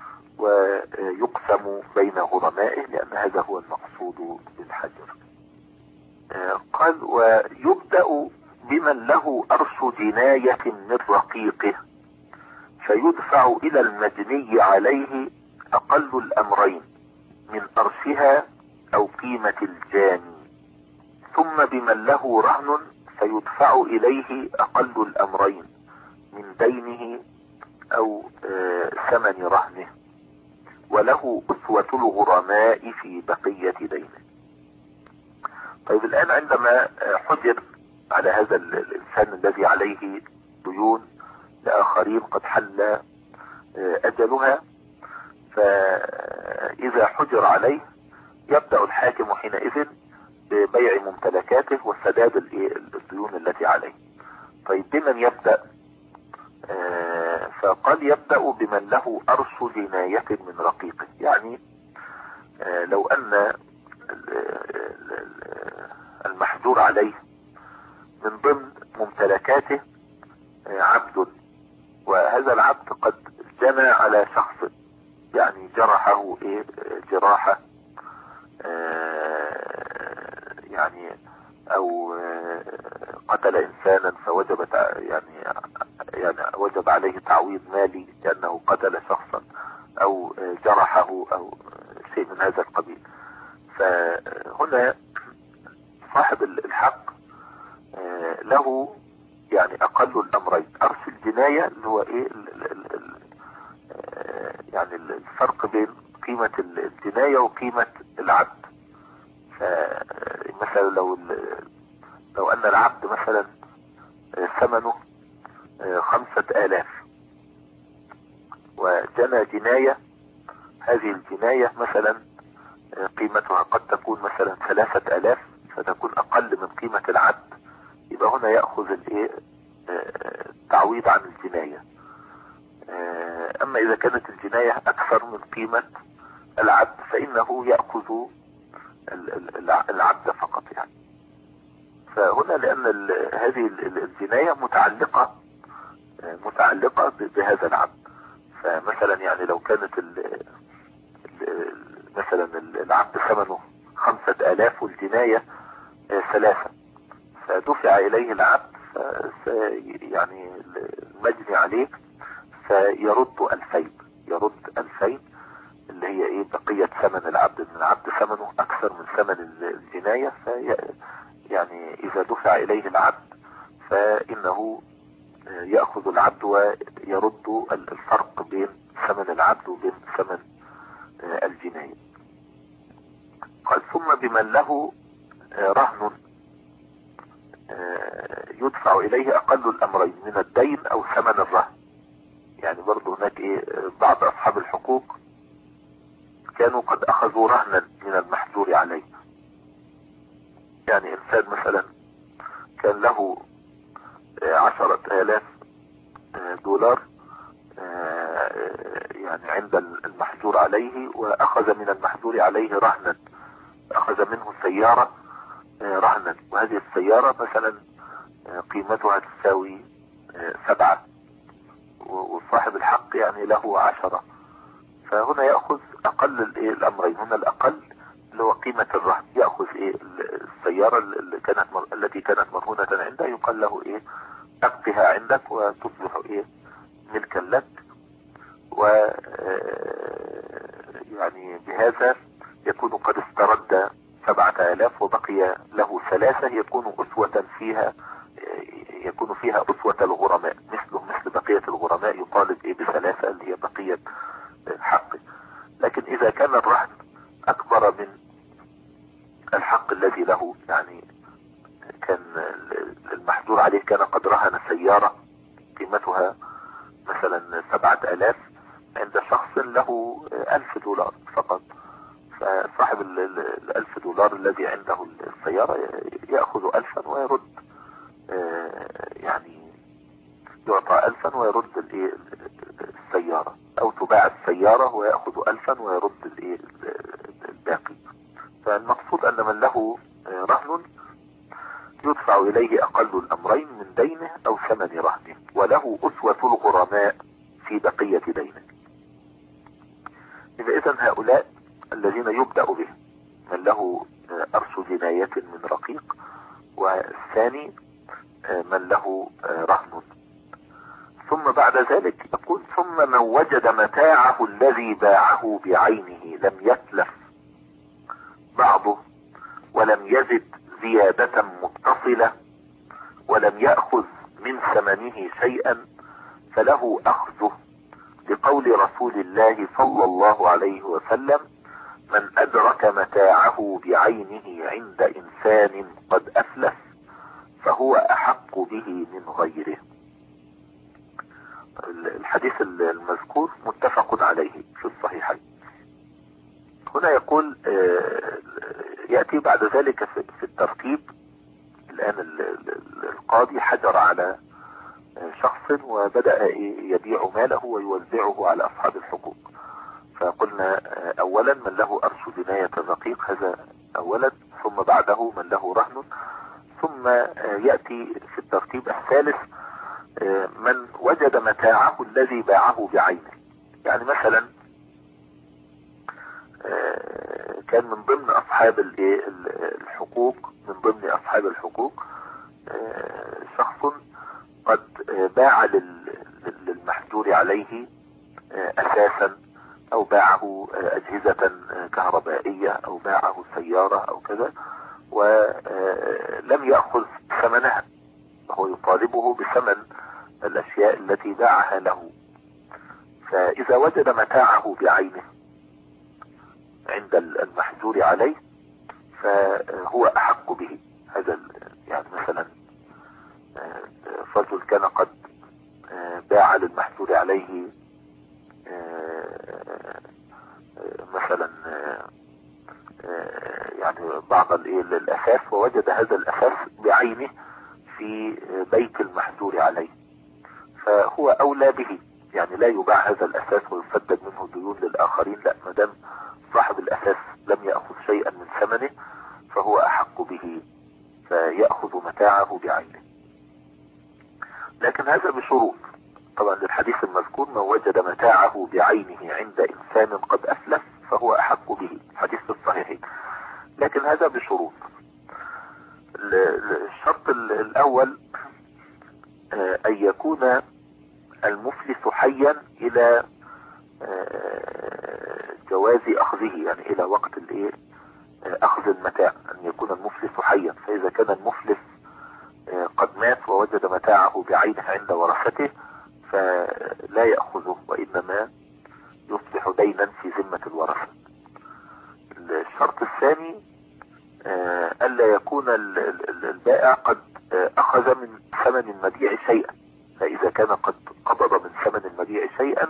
ويقسم بين غرمائه، لأن هذا هو المقصود بالحجر. قال: ويبدأ بمن له أرش جناية من رقيقه، فيدفع إلى المجني عليه أقل الأمرين من أرشها أو قيمة الجاني، ثم بمن له رهن فيدفع إليه أقل الأمرين من دينه أو ثمن رهنه، وله أسوة الغرماء في بقية دينه. طيب، الآن عندما حجر على هذا الإنسان الذي عليه ديون لآخرين قد حل أجلها، فإذا حجر عليه يبدأ الحاكم حينئذ ببيع ممتلكاته وسداد الديون التي عليه. طيب، بمن يبدأ؟ فقال: يبدأ بمن له أرش جناية من رقيقه، يعني لو أن المحجور عليه من ضمن ممتلكاته عبد، وهذا العبد قد جنى على شخص، يعني جرحه ايه جراحة يعني، او قتل انسانا فوجبت يعني يعني وجب عليه تعويض مالي لانه قتل شخصا، او جرحه، او شيء من هذا القبيل. فهنا صاحب الحق له يعني اقل الامرين. ارش الجناية اللي هو ايه ال ال ال يعني الفرق بين قيمة الجناية وقيمة العبد. فمثلا لو لو ان العبد مثلا ثمنه خمسة آلاف وجنى جناية، هذه الجناية مثلا قيمتها قد تكون مثلا ثلاثة آلاف، فتكون أقل من قيمة العبد، يبقى هنا يأخذ الايه التعويض عن الجناية. أما إذا كانت الجناية أكثر من قيمة العبد فإنه يأخذ العبد فقط يعني. فهنا لأن هذه الجناية متعلقة متعلقة بهذا العبد، فمثلا يعني لو كانت ال مثلا العبد ثمنه خمسة آلاف والجناية ثلاثة، فدفع إليه العبد يعني المجني عليه فيرد ألفين، يرد ألفين اللي هي ايه بقية ثمن العبد، من العبد ثمنه أكثر من ثمن الجناية، في يعني إذا دفع إليه العبد فإنه يأخذ العبد ويرد الفرق بين ثمن العبد وبين ثمن الجناية. قال ثم بمن له رهن يدفع إليه أقل الأمرين من الدين أو ثمن الرهن. يعني برضو هناك إيه بعض أصحاب الحقوق كانوا قد أخذوا رهنا من المحجور عليه، يعني إنسان مثلا كان له عشرة آلاف دولار يعني عند المحجور عليه، وأخذ من المحجور عليه رهنا، أخذ منه سيارة رهنا، وهذه السيارة مثلا قيمتها تساوي سبعة وصاحب الحق يعني له عشرة، فهنا يأخذ أقل الأمرين. هنا الأقل اللي هو قيمة الرهن، يأخذ إيه السيارة اللي كانت التي كانت مرهونة عنده، يقال له إيه أبقها عندك وتصبح إيه ملكا لك، و يعني بهذا يكون قد استرد سبعة آلاف وبقي له ثلاثة، يكون أسوة فيها، يكون فيها أسوة الغرماء، مثله مثل بقية الغرماء يطالب إيه بثلاثة اللي هي بقية حقه. لكن إذا كان الرهن أكبر من الحق الذي له، يعني كان المحجور عليه كان قد رهن سيارة قيمتها مثلا سبعة آلاف عند شخص له ألف دولار فقط، فصاحب الألف دولار الذي عنده السيارة يأخذ ألفا ويرد، يعني يعطى ألفا ويرد السيارة، أو تباع السيارة ويأخذ ألفا ويرد الباقي. فالمقصود أن من له رهن يدفع إليه أقل الأمرين من دينه أو ثمن رهنه، وله أسوة الغرماء في بقية دينه. إذا هؤلاء الذين يبدأ به من له أرش جناية من رقيق، والثاني من له رهن. ثم بعد ذلك يقول ثم من وجد متاعه الذي باعه بعينه لم يتلف بعضه ولم يزد زيادة متصلة ولم يأخذ من ثمنه شيئا فله أخذه، لقول رسول الله صلى الله عليه وسلم من أدرك متاعه بعينه عند إنسان قد أفلس فهو أحق به من غيره. الحديث المذكور متفق عليه في الصحيحين. هنا يقول يأتي بعد ذلك في الترتيب. الآن القاضي حجر على شخص وبدأ يبيع ماله ويوزعه على أصحاب الحقوق، فقلنا أولا من له أرش جناية رقيق، هذا أولا، ثم بعده من له رهن، ثم يأتي في الترتيب الثالث من وجد متاعه الذي باعه بعينه. يعني مثلا كان من ضمن أصحاب الحقوق من ضمن أصحاب الحقوق شخص قد باع للمحجور عليه أساسا، أو باعه أجهزة كهربائية، أو باعه سيارة أو كذا، ولم يأخذ ثمنها، وهو يطالبه بثمن الأشياء التي باعها له. فإذا وجد متاعه بعينه عند المحجور عليه فهو أحق به. هذا يعني مثلا رجل كان قد باع للمحجور عليه مثلا يعني بعض الأساس، ووجد هذا الأساس بعينه في بيت المحجور عليه، فهو أولى به، يعني لا يباع هذا الأساس ويسدد منه ديون للآخرين، لا، ما دام صاحب الأساس لم يأخذ شيئا من ثمنه فهو أحق به، فيأخذ متاعه بعينه. لكن هذا بشروط طبعا للحديث المذكور: من وجد متاعه بعينه عند إنسان قد أفلس فهو أحق به، حديث الصحيحين. لكن هذا بشروط. الشرط الأول أن يكون المفلس حيا إلى جواز أخذه، يعني إلى وقت الإيه أخذ المتاع، أن يكون المفلس حيا. فإذا كان المفلس قد مات ووجد متاعه بعينه عند ورثته فلا يأخذه، وإنما يصبح دينا في ذمة الورثة. الشرط الثاني ألا يكون البائع قد أخذ من ثمن المبيع شيئا، فإذا كان قد قبض من ثمن المبيع شيئا،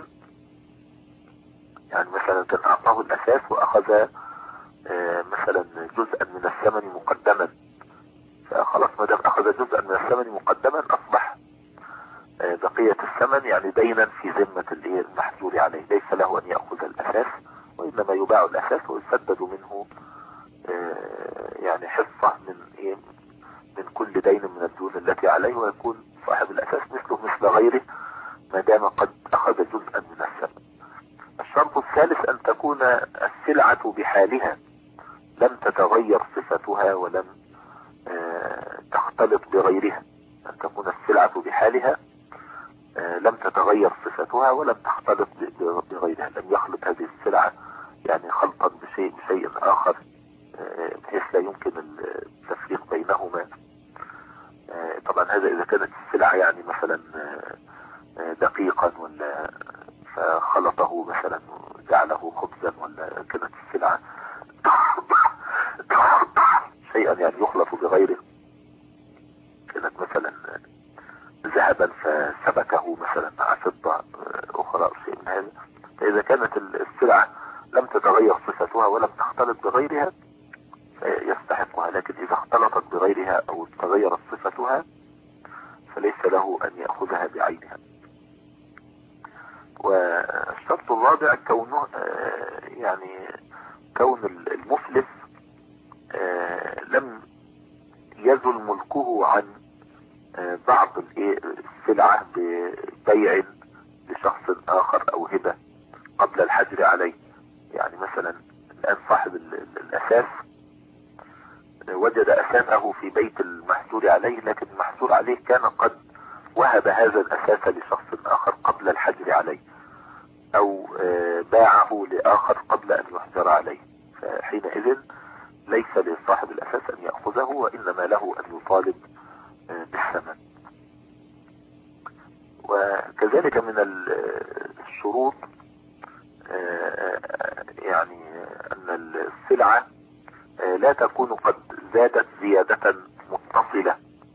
يعني مثلا كان أعطاه الأساس وأخذ مثلا جزءا من الثمن مقدما، فخلاص ما دام أخذ جزءا من الثمن مقدما أصبح بقية الثمن يعني دينا في ذمة المحجور عليه، ليس له أن يأخذ الأساس، وإنما يباع الأساس ويسدد منه يعني حصة من إيه من كل دين من الديون التي عليه، ويكون صاحب الأساس مثله مثل غيره ما دام قد أخذ جزءا من الثمن. الشرط الثالث أن تكون السلعة بحالها لم تتغير صفتها ولم تختلط بغيرها، أن تكون السلعة بحالها لم تتغير صفتها ولم تختلط بغيرها، لم يخلط هذه السلعة يعني خلطا بشيء بشيء آخر بحيث لا يمكن التفريق بينهما. طبعا هذا إذا كانت السلعة يعني مثلا دقيقا ولا فخلطه مثلا جعله خبزا، ولا كانت السلعة شيئا يعني يخلط بغيره، كانت مثلا ذهبا فسبكه مثلا مع فضة أخرى أو شيء من هذا. فإذا كانت السلعة لم تتغير صفتها ولم تختلط بغيرها يستحقها، لكن إذا اختلطت بغيرها أو تغيرت صفتها فليس له أن يأخذها بعينها. والشرط الرابع كونه يعني كون المفلس لم يزل ملكه عن بعض السلعة ببيع لشخص آخر أو هبة قبل الحجر عليه. يعني مثلا الآن صاحب الأساس وجد أساسه في بيت المحجور عليه، لكن المحجور عليه كان قد وهب هذا الأساس لشخص آخر قبل الحجر عليه، أو باعه لآخر قبل أن يحجر عليه، فحينئذ ليس لصاحب الأساس أن يأخذه، وإنما له أن يطالب بالثمن. وكذلك من الشروط يعني أن السلعة لا تكون قد زادت زيادة متصلة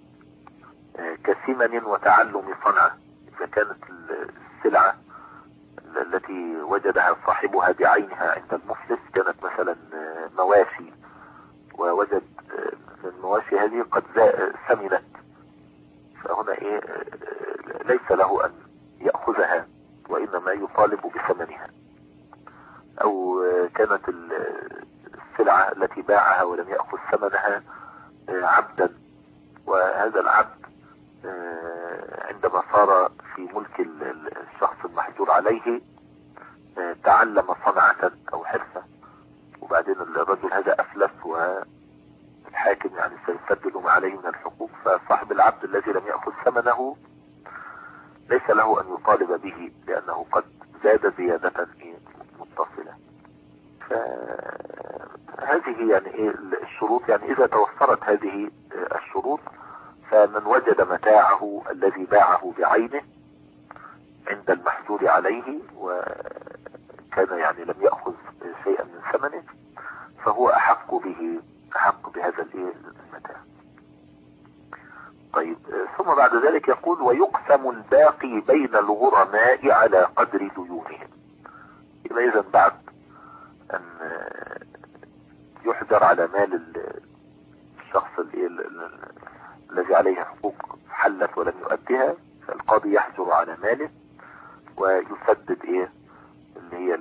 كثمن وتعلم صنعة. إذا كانت السلعة التي وجدها صاحبها بعينها عند المفلس كانت مثلا مواشي، ووجد المواشي هذه قد ثمنت، فهنا إيه ليس له أن يأخذها وإنما يطالب بثمنها. أو كانت السلعة التي باعها ولم يأخذ ثمنها عبدا، وهذا العبد عندما صار في ملك الشخص المحجور عليه تعلم صنعة أو حرفة، وبعدين الرجل هذا أفلس والحاكم يعني سيسدد ما عليه من الحقوق، فصاحب العبد الذي لم يأخذ ثمنه ليس له أن يطالب به لأنه قد زاد زيادة متصلة. فهذه يعني إيه الشروط، يعني إذا توفرت هذه الشروط فمن وجد متاعه الذي باعه بعينه عند المحجور عليه وكان يعني لم يأخذ شيئا من ثمنه فهو أحق به، أحق بهذا المتاع. طيب ثم بعد ذلك يقول ويقسم الباقي بين الغرماء على قدر ديونهم. يبقى إذا بعد أن يحجر على مال الشخص الذي عليه حقوق حلت ولم يؤدها، فالقاضي يحجر على ماله ويسدد ايه اللي هي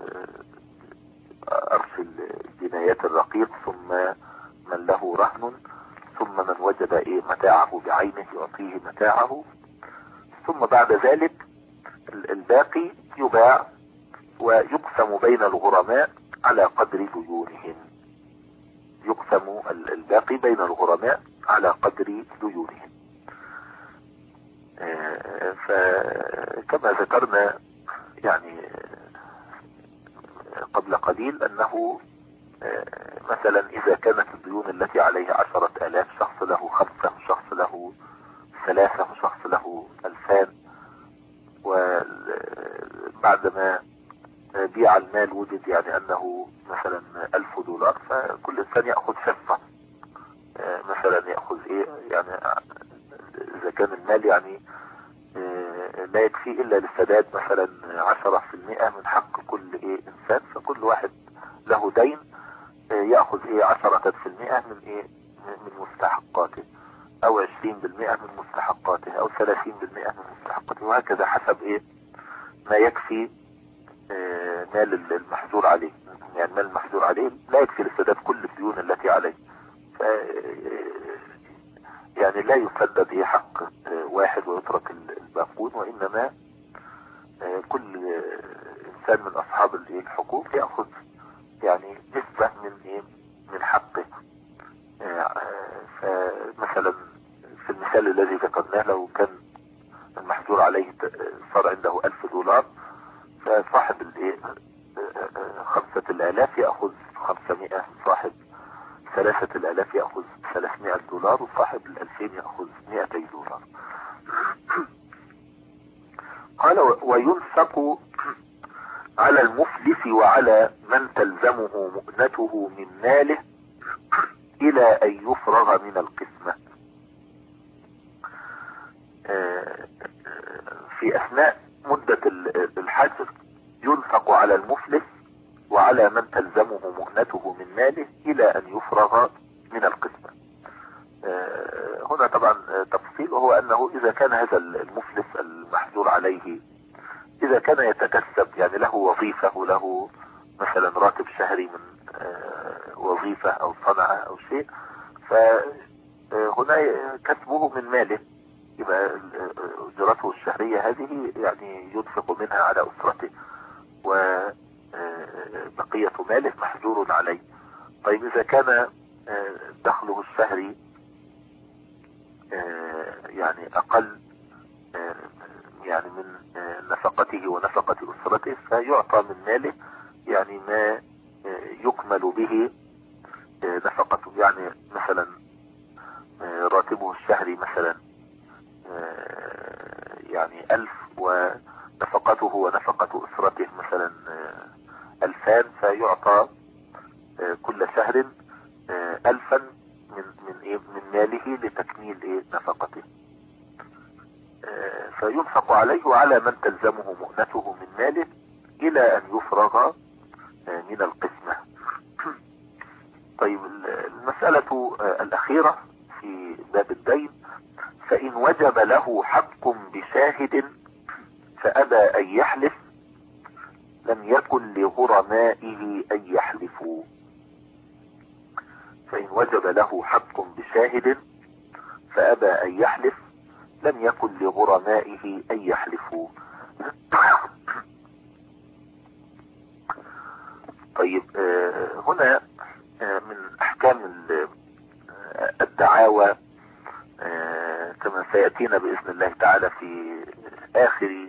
أرش الجنايات الرقيق، ثم من له رهن، ثم من وجد ايه متاعه بعينه يعطيه متاعه، ثم بعد ذلك الباقي يباع ويقسم بين الغرماء على قدر ديونهم. يقسم الباقي بين الغرماء على قدر ديونهم. فكما ذكرنا يعني قبل قليل أنه مثلا إذا كانت الديون التي عليه عشرة آلاف، شخص له خمسة وشخص له ثلاثة وشخص له ألفان، وبعدما بيع المال وجد يعني أنه مثلا ألف دولار، فكل إنسان يأخذ حصة. مثلا يأخذ إيه يعني إذا كان المال يعني لا يكفي إلا للسداد مثلا عشرة في المئة من حق كل إيه إنسان، فكل واحد له دين يأخذ إيه عشرة في المئة من إيه من مستحقاته، أو عشرين بالمئة من مستحقاته، أو ثلاثين بالمئة من مستحقاته، وهكذا حسب إيه ما يكفي مال المحجور عليه. يعني المال المحجور عليه لا يكفي لسداد كل الديون التي عليه، ف يعني لا يسدد ايه حق واحد ويترك الباقون، وانما كل انسان من اصحاب الحقوق يأخذ يعني نسبة من ايه من حقه. فمثلا في المثال الذي ذكرناه لو كان المحجور عليه صار عنده ألف دولار، فصاحب الايه خمسة الالاف يأخذ خمسمائة، صاحب ثلاثة الالاف يأخذ ثلاثمائة دولار، وصاحب الالفين يأخذ مائتي دولار. قال وينفق على المفلس وعلى من تلزمه مؤنته من ماله الى ان يفرغ من القسمة. في اثناء مدة الحجر ينفق على المفلس وعلى من تلزمه مؤنته من ماله الى ان يفرغ من القسمة. هنا طبعا تفصيل، وهو انه اذا كان هذا المفلس المحجور عليه اذا كان يتكسب يعني له وظيفة وله مثلا راتب شهري من وظيفة او صنعة او شيء، فهنا كسبه من ماله، يبقى اجرته الشهرية هذه يعني ينفق منها على اسرته، وبقية ماله محجور عليه. طيب اذا كان دخله الشهري يعني اقل يعني من نفقته ونفقة اسرته، فيعطى من ماله يعني ما يكمل به نفقته. يعني مثلا راتبه الشهري مثلا يعني ألف، ونفقته ونفقة أسرته مثلا ألفان، فيعطى كل شهر ألفا من من إيه من ماله لتكميل إيه نفقته. فينفق عليه وعلى من تلزمه مؤنته من ماله إلى أن يفرغ من القسمة. طيب المسألة الأخيرة في باب الدين، فإن وجب له حق بشاهد فأبى أن يحلف لم يكن لغرمائه أن يحلفوا. فإن وجب له حق بشاهد فأبى أن يحلف لم يكن لغرمائه أن يحلفوا. طيب هنا من أحكام الدعاوى كما سيأتينا بإذن الله تعالى في آخر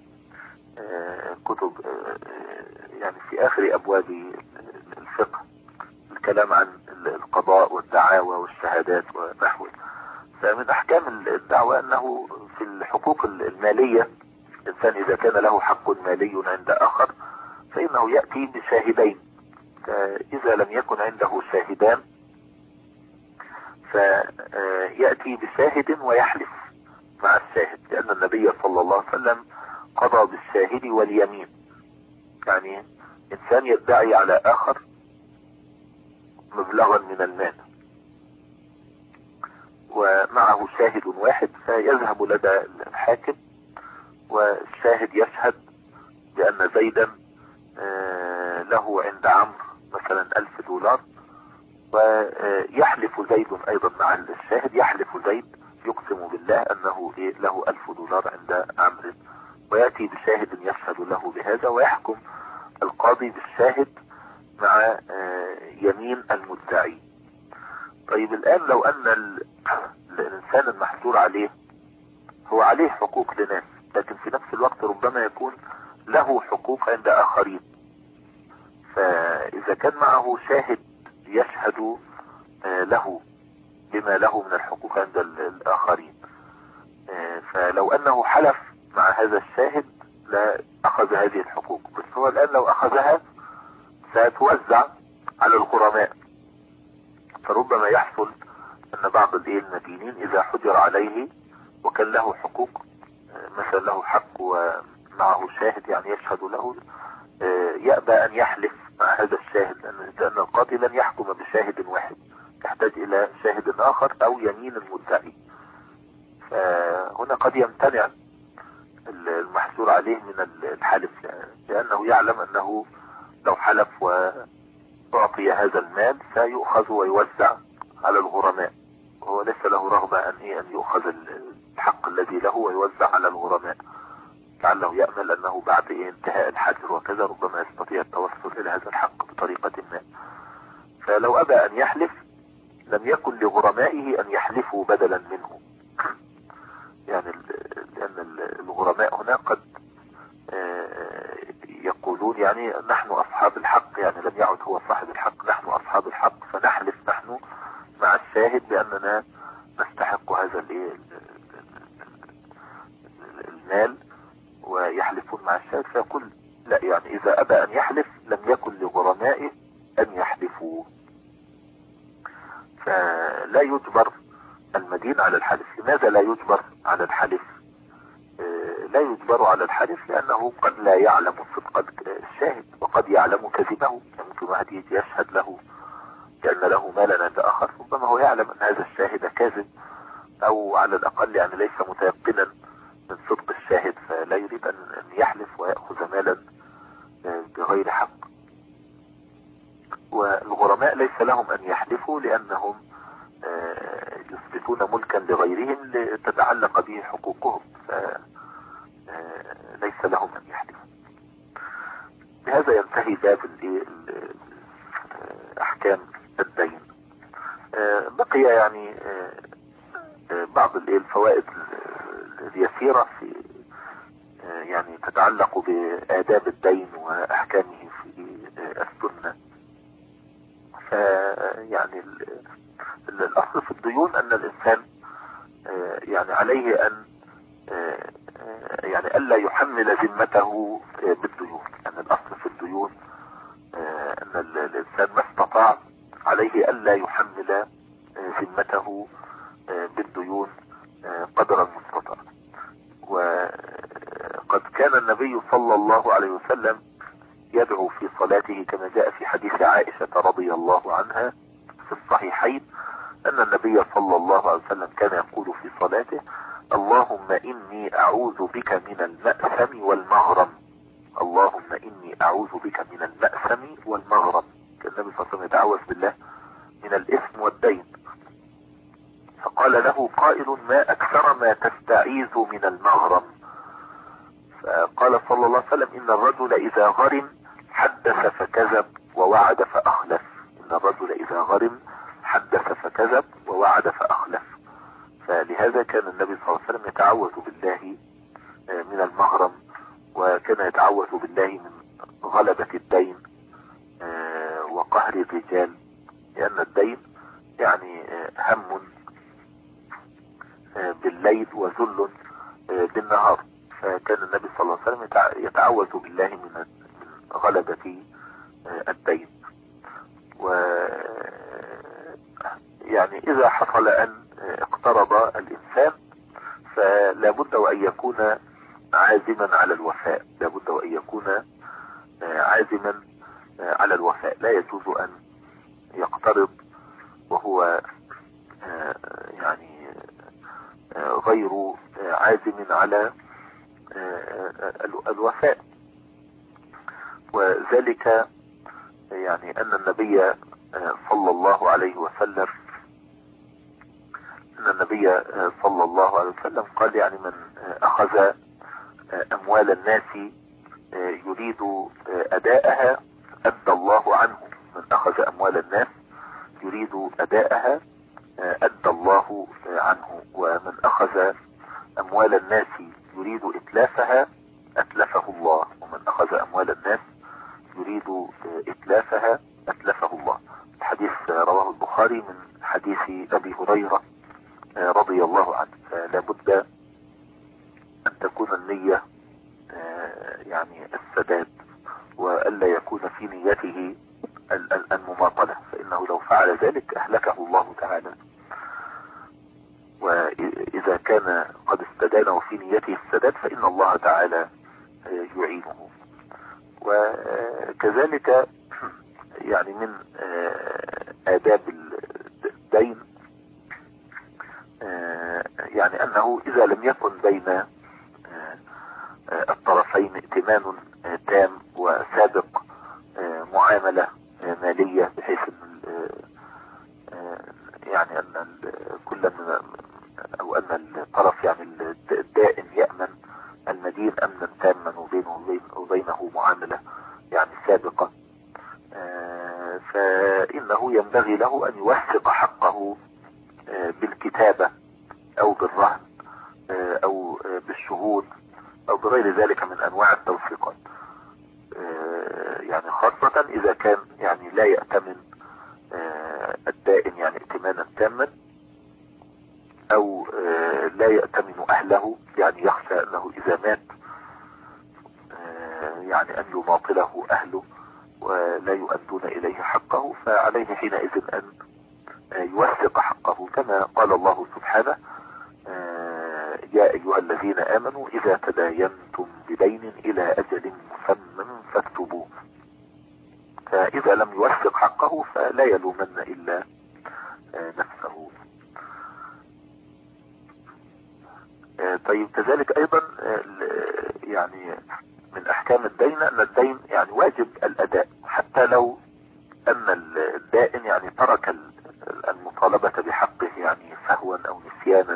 كتب يعني في آخر أبواب الفقه الكلام عن القضاء والدعاوى والشهادات ونحوه. فمن أحكام الدعوى أنه في الحقوق المالية الإنسان إذا كان له حق مالي عند آخر فإنه يأتي بشاهدين، فإذا لم يكن عنده شاهدان فيأتي بشاهد ويحلف مع الشاهد، لأن النبي صلى الله عليه وسلم قضى بالشاهد واليمين. يعني إنسان يدعي على آخر مبلغا من المال ومعه شاهد واحد، فيذهب لدى الحاكم والشاهد يشهد بأن زيدا له عند عمرو مثلا ألف دولار، ويحلف زيد أيضا مع الشاهد، يحلف زيد يقسم بالله أنه له ألف دولار عند عمرو، ويأتي بشاهد يشهد له بهذا، ويحكم القاضي بالشاهد مع يمين المدعي. طيب الآن لو أن الإنسان المحجور عليه هو عليه حقوق لناس، لكن في نفس الوقت ربما يكون له حقوق عند آخرين، فإذا كان معه شاهد يشهد له بما له من الحقوق عند الآخرين، فلو أنه حلف مع هذا الشاهد لا أخذ هذه الحقوق، بس هو الآن لو أخذها ستوزع على الغرماء، فربما يحصل أن بعض المدينين إذا حجر عليه وكان له حقوق، مثلا له حق ومعه شاهد يعني يشهد له، يأبى أن يحلف مع هذا الشاهد، لأن القاضي لن يحكم بشاهد واحد، يحتاج إلى شاهد آخر أو يمين المدعي. فهنا قد يمتنع المحجور عليه من الحلف، لأنه يعلم أنه لو حلف وأعطي هذا المال سيؤخذ ويوزع على الغرماء، وهو ليس له رغبة أن أن يؤخذ الحق الذي له ويوزع على الغرماء، لعله يأمل أنه بعد انتهاء الحجر وكذا ربما يستطيع التوصل إلى هذا الحق بطريقة ما. فلو أبى أن يحلف لم يكن لغرمائه أن يحلفوا بدلا منه، يعني لأن الغرماء هنا قد يقولون يعني نحن أصحاب الحق، يعني لم يعد هو صاحب الحق، نحن أصحاب الحق، فنحلف نحن مع الشاهد بأننا نستحق هذا المال، ويحلفون مع الشاهد، فيقول لا، يعني إذا أبى أن يحلف لم يكن لغرمائه أن يحلفوا. فلا يجبر المدين على الحلف. لماذا لا يجبر على الحلف؟ لا يجبر على الحلف لأنه قد لا يعلم صدق الشاهد وقد يعلم كذبه، ممكن واحد يجي يشهد له لأن له مالا عند آخر، ربما هو يعلم أن هذا الشاهد كاذب، أو على الأقل يعني ليس متيقنا من صدق الشاهد، فلا يريد أن يحلف ويأخذ مالا بغير حق. والغرماء ليس لهم أن يحلفوا لأنهم يثبتون ملكا لغيرهم لتتعلق به حقوقهم، فليس لهم أن يحلفوا. بهذا ينتهي باب أحكام الدين. بقي يعني بعض الفوائد اليسيرة في يعني تتعلق بآداب الدين وأحكامه في السنة. فيعني الأصل في الديون أن الإنسان يعني عليه أن يعني ألا يحمل ذمته بالديون، أن يعني الأصل في الديون أن الإنسان ما استطاع عليه ألا يحمل ذمته بالديون قدر المستطاع. وقد كان النبي صلى الله عليه وسلم يدعو في صلاته كما جاء في حديث عائشة رضي الله عنها في الصحيحين أن النبي صلى الله عليه وسلم كان يقول في صلاته: اللهم إني أعوذ بك من المأثم والمغرم. اللهم إني أعوذ بك من المأثم والمغرم. كان النبي صلى الله عليه وسلم يتعوذ بالله من الإثم والدين. فقال له قائل: ما أكثر ما تستعيذ من المغرم؟ فقال صلى الله عليه وسلم: إن الرجل إذا غرم حدث فكذب ووعد فأخلف. إن الرجل إذا غرم حدث فكذب ووعد فأخلف. فلهذا كان النبي صلى الله عليه وسلم يتعوذ بالله من المغرم، وكان يتعوذ بالله من غلبة الدين وقهر الرجال، لأن الدين يعني هم بالليل وذل بالنهار. فكان النبي صلى الله عليه وسلم يتعوذ بالله من غلبة الدين. و يعني إذا حصل أن اقترض الإنسان فلا بد وأن يكون عازما على الوفاء، لا بد وأن يكون عازما على الوفاء. لا يجوز أن يقترض وهو يعني غير عازم على الوفاء. وذلك يعني أن النبي صلى الله عليه وسلم أن النبي صلى الله عليه وسلم قال يعني من أخذ أموال الناس يريد أداءها أدى الله عنه، من أخذ أموال الناس يريد أداءها أدى الله عنه، ومن أخذ أموال الناس يريد إتلافها أتلفه الله، ومن أخذ أموال الناس يريد إتلافها أتلفه الله. الحديث رواه البخاري من حديث أبي هريرة رضي الله عنه. فلا بد أن تكون النية يعني السداد، وألا يكون في نيته المماطلة، فإنه لو فعل ذلك أهلكه الله تعالى. وإذا كان قد استدان وفي نيته السداد فإن الله تعالى يعينه. وكذلك يعني من آداب الدين يعني أنه إذا لم يكن بين الطرفين ائتمان تام وسابق معاملة مالية، بحيث يعني أن كل من أو أن الطرف يعني الدائن يأمن المدين أمنا تاما وبينه وبينه معاملة يعني سابقة، فإنه ينبغي له أن يوثق حقه بالكتابة أو بالرهن أو بالشهود أو بغير ذلك من أنواع التوثيقات، يعني خاصة إذا كان يعني لا يأتمن الدائن يعني ائتمانا تاما، أو لا يأتمن أهله، يعني يخشى أنه إذا مات يعني أن يماطله أهله ولا يؤدون إليه حقه، فعليه حينئذ أن يوثق حقه، كما قال الله سبحانه: يا أيها الذين آمنوا إذا تداينتم بدين إلى أجل مسمى فاكتبوه. فإذا لم يوثق حقه فلا يلومن إلا نفسه. طيب كذلك أيضا يعني من أحكام الدين أن الدين يعني واجب الأداء، حتى لو أن الدائن يعني ترك المطالبة بحقه يعني سهوا أو نسيانا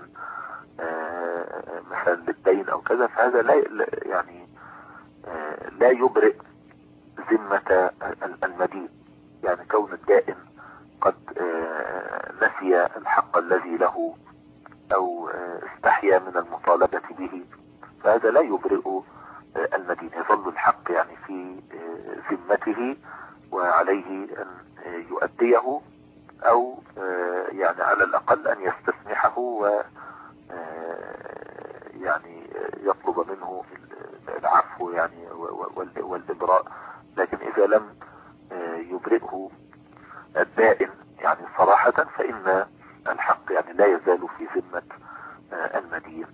مثلا للدين أو كذا، فهذا لا يعني لا يبرئ ذمة المدين. يعني كون الدائن قد نسي الحق الذي له أو استحيا من المطالبة به، فهذا لا يبرئ المدين، يظل الحق يعني في ذمته وعليه أن يؤديه، أو يعني على الأقل أن يستسمحه و يعني يطلب منه العفو يعني والإبراء. لكن إذا لم يبرئه الدائن يعني صراحة فإن الحق يعني لا يزال في ذمة المدين.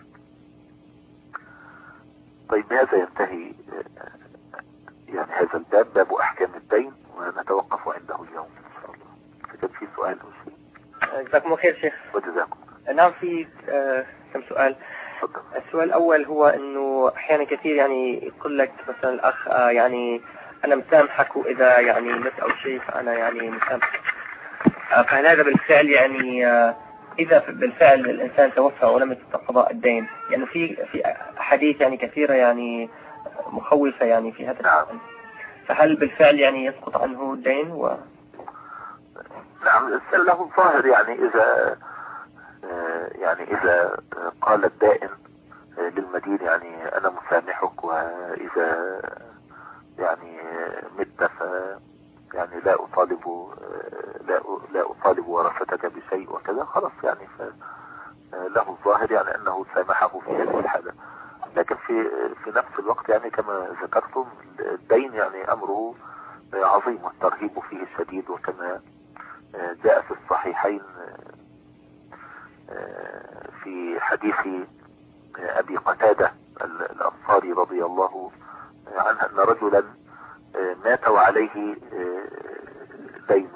طيب هذا ينتهي يعني هذا الباب، باب أحكام الدين، ونتوقف عنده اليوم إن شاء الله. فكان في سؤال أو شيء؟ جزاكم الله خير شيخ. وجزاكم. نعم في آه كم سؤال. فضل. السؤال الأول هو إنه أحيانا كثير يعني يقول لك مثلا الأخ آه يعني أنا مسامحك، وإذا يعني مت أو شيء فأنا يعني مسامحك، آه فهل هذا بالفعل يعني آه إذا بالفعل الإنسان توفى ولم يستطع قضاء الدين، يعني في في أحاديث يعني كثيرة يعني مخوفة يعني في هذا الشأن، فهل بالفعل يعني يسقط عنه الدين؟ و نعم له الظاهر يعني إذا يعني إذا قال الدائن للمدين يعني أنا مسامحك، وإذا يعني مت ف يعني لا أطالب لا لا أطالب ورثتك بشيء وكذا، خلاص يعني فله الظاهر يعني أنه سامحه في هذه الحالة. لكن في في نفس الوقت يعني كما ذكرتم الدين يعني أمره عظيم والترهيب فيه شديد، وكما جاء في الصحيحين في حديث أبي قتادة الأنصاري رضي الله عنه أن رجلا مات وعليه دين،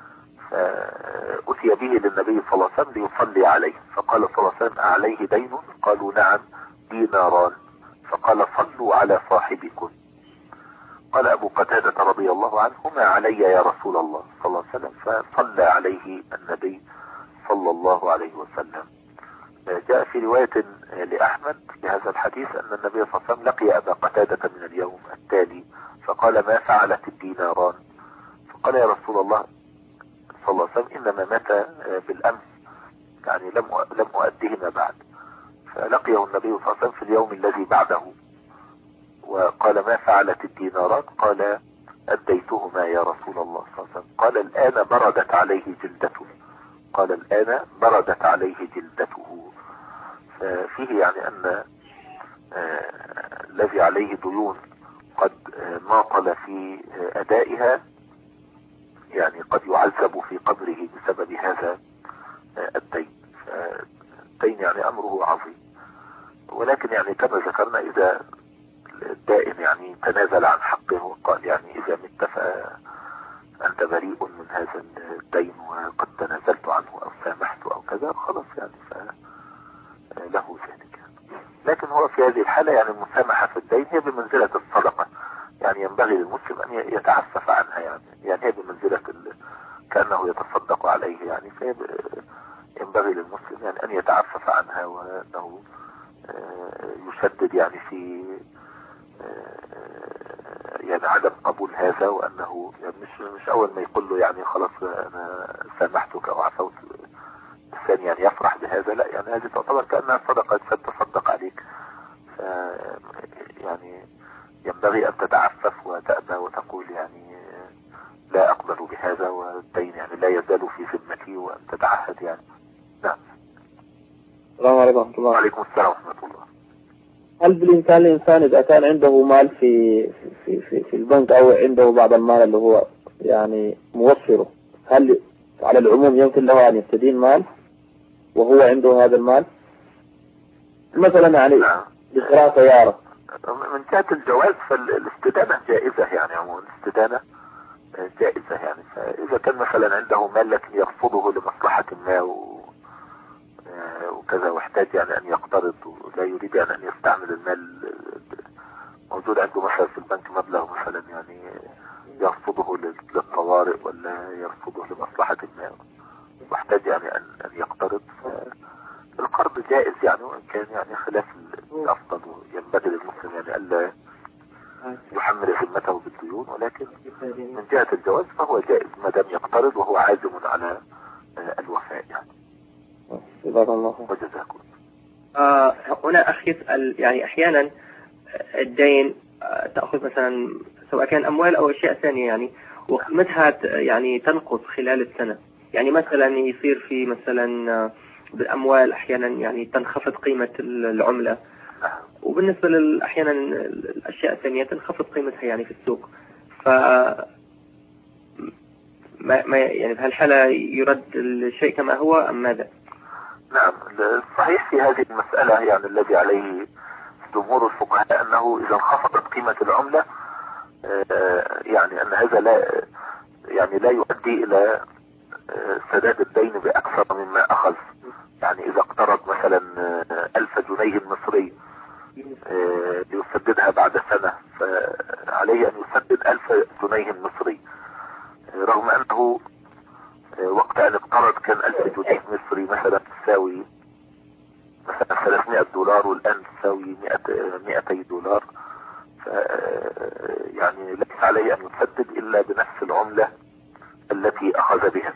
فأتي به للنبي صلى الله عليه وسلم ليصلي عليه، فقال صلى الله عليه وسلم: أعليه دين؟ قالوا: نعم، ديناران. فقال: صلوا على صاحبكم. قال أبو قتادة رضي الله عنه: ما علي يا رسول الله صلى الله عليه وسلم؟ فصلى عليه النبي صلى الله عليه وسلم. جاء في رواية لأحمد بهذا الحديث أن النبي صلى الله عليه وسلم لقي أبا قتادة من اليوم التالي فقال: ما فعلت الديناران؟ فقال: يا رسول الله صلى الله عليه وسلم إنما مات بالأمس، يعني لم لم أؤدهما بعد. فلقيه النبي صلى الله عليه وسلم في اليوم الذي بعده وقال: ما فعلت الدينارات؟ قال: أديتهما يا رسول الله صلى الله عليه وسلم. قال: الآن بردت عليه جلدته. قال: الآن بردت عليه جلدته. ففيه يعني أن الذي عليه ديون قد ماطل في أدائها، يعني قد يعذب في قبره بسبب هذا الدين. فالدين يعني أمره عظيم، ولكن يعني كما ذكرنا إذا الدائن يعني تنازل عن حقه وقال يعني إذا مت فأنت بريء من هذا الدين وقد تنازلت عنه أو سامحت أو كذا، خلاص يعني فله ذلك. لكن هو في هذه الحالة يعني المسامحة في الدين هي بمنزلة الصدقة، يعني ينبغي للمسلم أن يتعفف عنها، يعني يعني هي بمنزلة كأنه يتصدق عليه، يعني فهي ينبغي للمسلم يعني أن يتعفف عنها، وأنه يشدد يعني في يعني عدم قبول هذا، وأنه يعني مش مش أول ما يقول له يعني خلاص أنا سامحتك أو عفوت الثاني يعني يفرح بهذا، لا، يعني هذه تعتبر كأنها صدقة تصدق عليك. ف يعني ينبغي أن تتعفف وتأبى وتقول يعني لا أقبل بهذا، والدين يعني لا يزال في ذمتي، وأن تتعهد يعني. نعم. السلام عليكم ورحمة الله. وعليكم السلام ورحمة الله. هل بالإمكان الإنسان إذا كان عنده مال في في في, في البنك أو عنده بعض المال اللي هو يعني موفره، هل على العموم يمكن له أن يستدين مال وهو عنده هذا المال؟ مثلا يعني نعم. بشراء سيارة. من جهة الجواز فالاستدانة جائزة، يعني عموما الاستدانة جائزة، يعني فإذا كان مثلا عنده مال لكن يرفضه لمصلحة ما و... وكذا، واحتاج يعني أن يقترض ولا يريد يعني أن يستعمل المال موجود عنده مثلا في البنك مبلغ مثلا يعني يرفضه للطوارئ ولا يرفضه لمصلحة ما، واحتاج يعني أن أن يقترض، القرض جائز يعني، وإن كان يعني خلاف الأفضل، ينبغي للمسلم يعني ألا يحمل ذمته بالديون، ولكن من جهة الجواز فهو جائز ما دام يقترض وهو عازم على الوفاء يعني. جزاك الله وجزاكم. آه هنا أخ يسأل يعني أحيانا الدين آه تأخذ مثلا سواء كان أموال أو أشياء ثانية يعني وقيمتها يعني تنقص خلال السنة، يعني مثلا يصير في مثلا آه بالأموال أحيانا يعني تنخفض قيمة العملة، وبالنسبة لأحيانا الأشياء الثانية تنخفض قيمتها يعني في السوق. ف ما ما يعني بهالحالة يرد الشيء كما هو أم ماذا؟ نعم، الصحيح في هذه المسألة يعني الذي عليه جمهور الفقهاء أنه إذا انخفضت قيمة العملة يعني أن هذا لا يعني لا يؤدي إلى سداد الدين بأكثر مما أخذ. يعني إذا اقترض مثلا ألف جنيه مصري ليسددها بعد سنة، فعليه أن يسدد ألف جنيه مصري، رغم أنه وقت أن اقترض كان ألف جنيه مصري مثلا تساوي مثلا ثلاثمائة دولار، والآن تساوي مئتي دولار، ف يعني ليس عليه أن يسدد إلا بنفس العملة التي أخذ بها.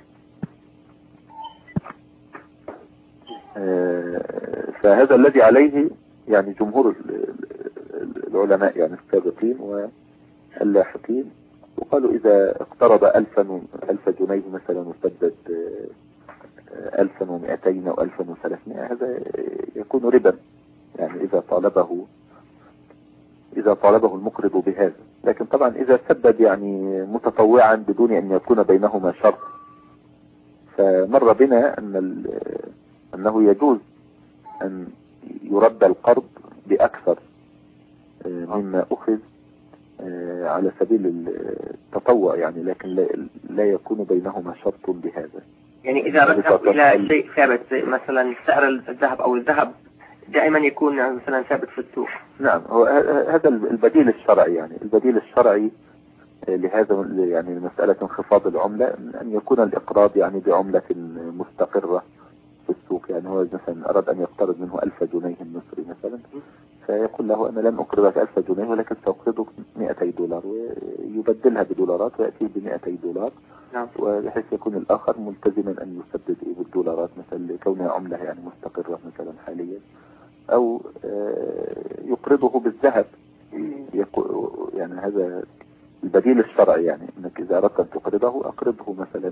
فهذا الذي عليه يعني جمهور العلماء يعني السابقين واللاحقين، وقالوا إذا اقترض ألفا ألف جنيه مثلا وسدد ألفا ومئتين أو ألفا وثلاثمائة، هذا يكون ربا يعني إذا طالبه إذا طالبه المقرض بهذا. لكن طبعا إذا سدد يعني متطوعا بدون أن يكون بينهما شرط فمر بنا أن أنه يجوز أن يرد القرض بأكثر مما أخذ على سبيل التطوع يعني، لكن لا يكون بينهما شرط بهذا. يعني إذا رجعت إلى شيء ثابت زي مثلا سعر الذهب أو الذهب دائما يكون مثلا ثابت في السوق. نعم، هو هذا البديل الشرعي يعني، البديل الشرعي لهذا يعني مسألة انخفاض العملة أن يكون الإقراض يعني بعملة مستقرة في السوق. يعني هو مثلا أراد أن يقترض منه ألف جنيه مصري مثلا، فيقول له أنا لن أقرضك ألف جنيه ولكن سأقرضك مئتي دولار، ويبدلها بدولارات ويأتيه بمئتي دولار. نعم. وبحيث يكون الآخر ملتزما أن يسدد بالدولارات مثلا لكونها عملة يعني مستقرة مثلا حاليا، أو يقرضه بالذهب. يعني هذا البديل الشرعي يعني، أنك إذا أردت أن تقرضه أقرضه مثلا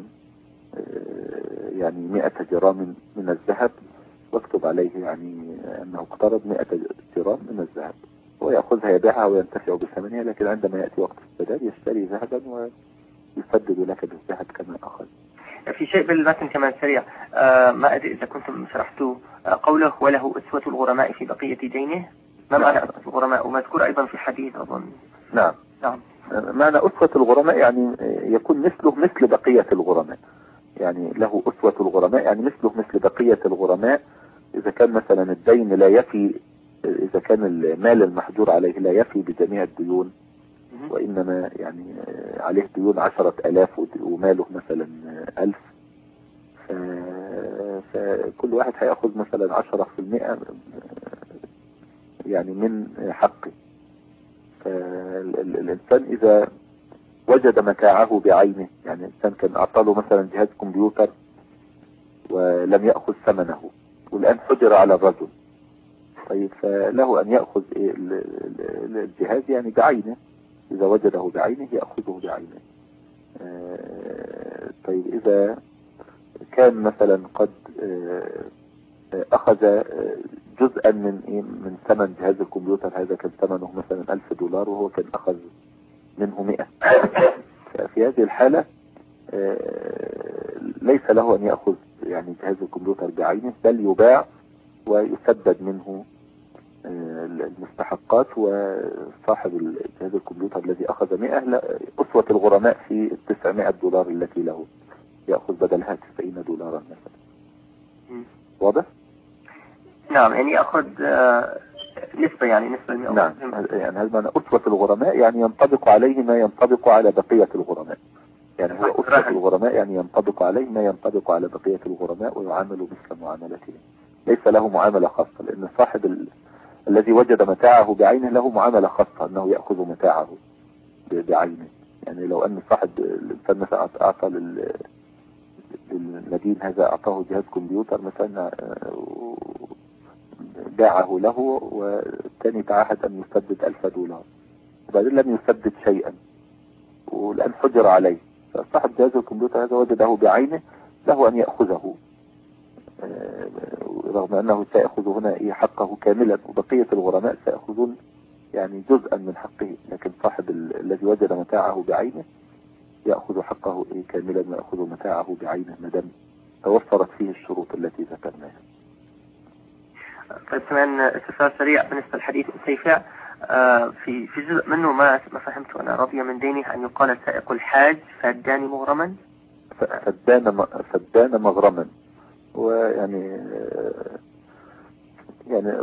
يعني مئة جرام من الذهب، واكتب عليه يعني أنه اقترض مئة جرام من الذهب، ويأخذها يبيعها وينتفع بثمنها، لكن عندما يأتي وقت السداد يشتري ذهبا ويسدد لك بالذهب كما أخذ. في شيء بالمتن كمان سريع، آه ما أدري إذا كنتم شرحتوا آه قوله وله أسوة الغرماء في بقية دينه، ما معنى أسوة الغرماء؟ ومذكور أيضا في الحديث أظن. نعم. نعم. معنى أسوة الغرماء يعني يكون مثله مثل بقية الغرماء، يعني له أسوة الغرماء يعني مثله مثل بقية الغرماء. إذا كان مثلا الدين لا يفي، إذا كان المال المحجور عليه لا يفي بجميع الديون، وإنما يعني عليه ديون عشرة ألاف وماله مثلا ألف، فكل واحد هيأخذ مثلا عشرة في المئة يعني من حقه. فالإنسان إذا وجد متاعه بعينه، يعني الإنسان كان أعطاله مثلا جهاز كمبيوتر ولم يأخذ ثمنه والآن حجر على الرجل، طيب فله أن يأخذ الجهاز يعني بعينه، إذا وجده بعينه يأخذه بعينه. طيب إذا كان مثلا قد أخذ جزءا من من ثمن جهاز الكمبيوتر، هذا كان ثمنه مثلا ألف دولار وهو كان أخذ منه مئة، ففي هذه الحالة ليس له أن يأخذ يعني جهاز الكمبيوتر بعينه، بل يباع ويسدد منه المستحقات، وصاحب جهاز الكمبيوتر الذي أخذ مئة أسوة الغرماء في تسعمائة دولار التي له يأخذ بدلها تسعين دولارا مثلا. واضح؟ نعم، يعني يأخذ نسبة يعني نسبة المئة. نعم، يعني هذا معنى أسوة الغرماء يعني ينطبق عليه ما ينطبق على بقية الغرماء، يعني هو أسوة الغرماء يعني ينطبق عليه ما ينطبق على بقية الغرماء ويعامل مثل معاملته، ليس له معاملة خاصة، لأن صاحب ال... الذي وجد متاعه بعينه له معاملة خاصة أنه يأخذ متاعه بعينه. يعني لو أن صاحب الإنسان مثلا أعطى لل... للمدين هذا أعطاه جهاز كمبيوتر مثلا باعه له، والثاني تعهد أن يسدد ألف دولار وبعدين لم يسدد شيئا والآن حجر عليه، فصاحب جهاز الكمبيوتر هذا وجده بعينه له أن يأخذه، رغم أنه سيأخذ هنا حقه كاملا، وبقية الغرماء سيأخذون يعني جزءا من حقه، لكن صاحب الذي وجد متاعه بعينه يأخذ حقه كاملا ويأخذ متاعه بعينه مدام توفرت فيه الشروط التي ذكرناها. طيب كمان استفسار سريع بالنسبة للحديث السيفاء، في في جزء منه ما ما فهمته أنا، رضي من دينه أن يقال سائق الحاج فدان مغرما. فدان فدان مغرما، ويعني يعني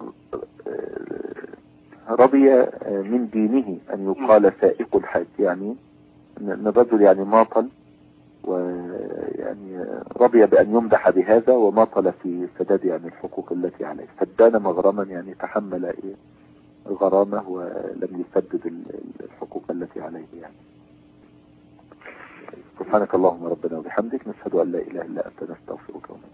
رضي من دينه أن يقال سائق الحاج، يعني أن الرجل يعني ماطل، ويعني رضي بأن يمدح بهذا وماطل في سداد يعني الحقوق التي عليه. فدان مغرما يعني تحمل إيه الغرامة ولم يسدد الحقوق التي عليه يعني. سبحانك اللهم ربنا وبحمدك، نشهد أن لا إله إلا أنت، نستغفرك ونتوب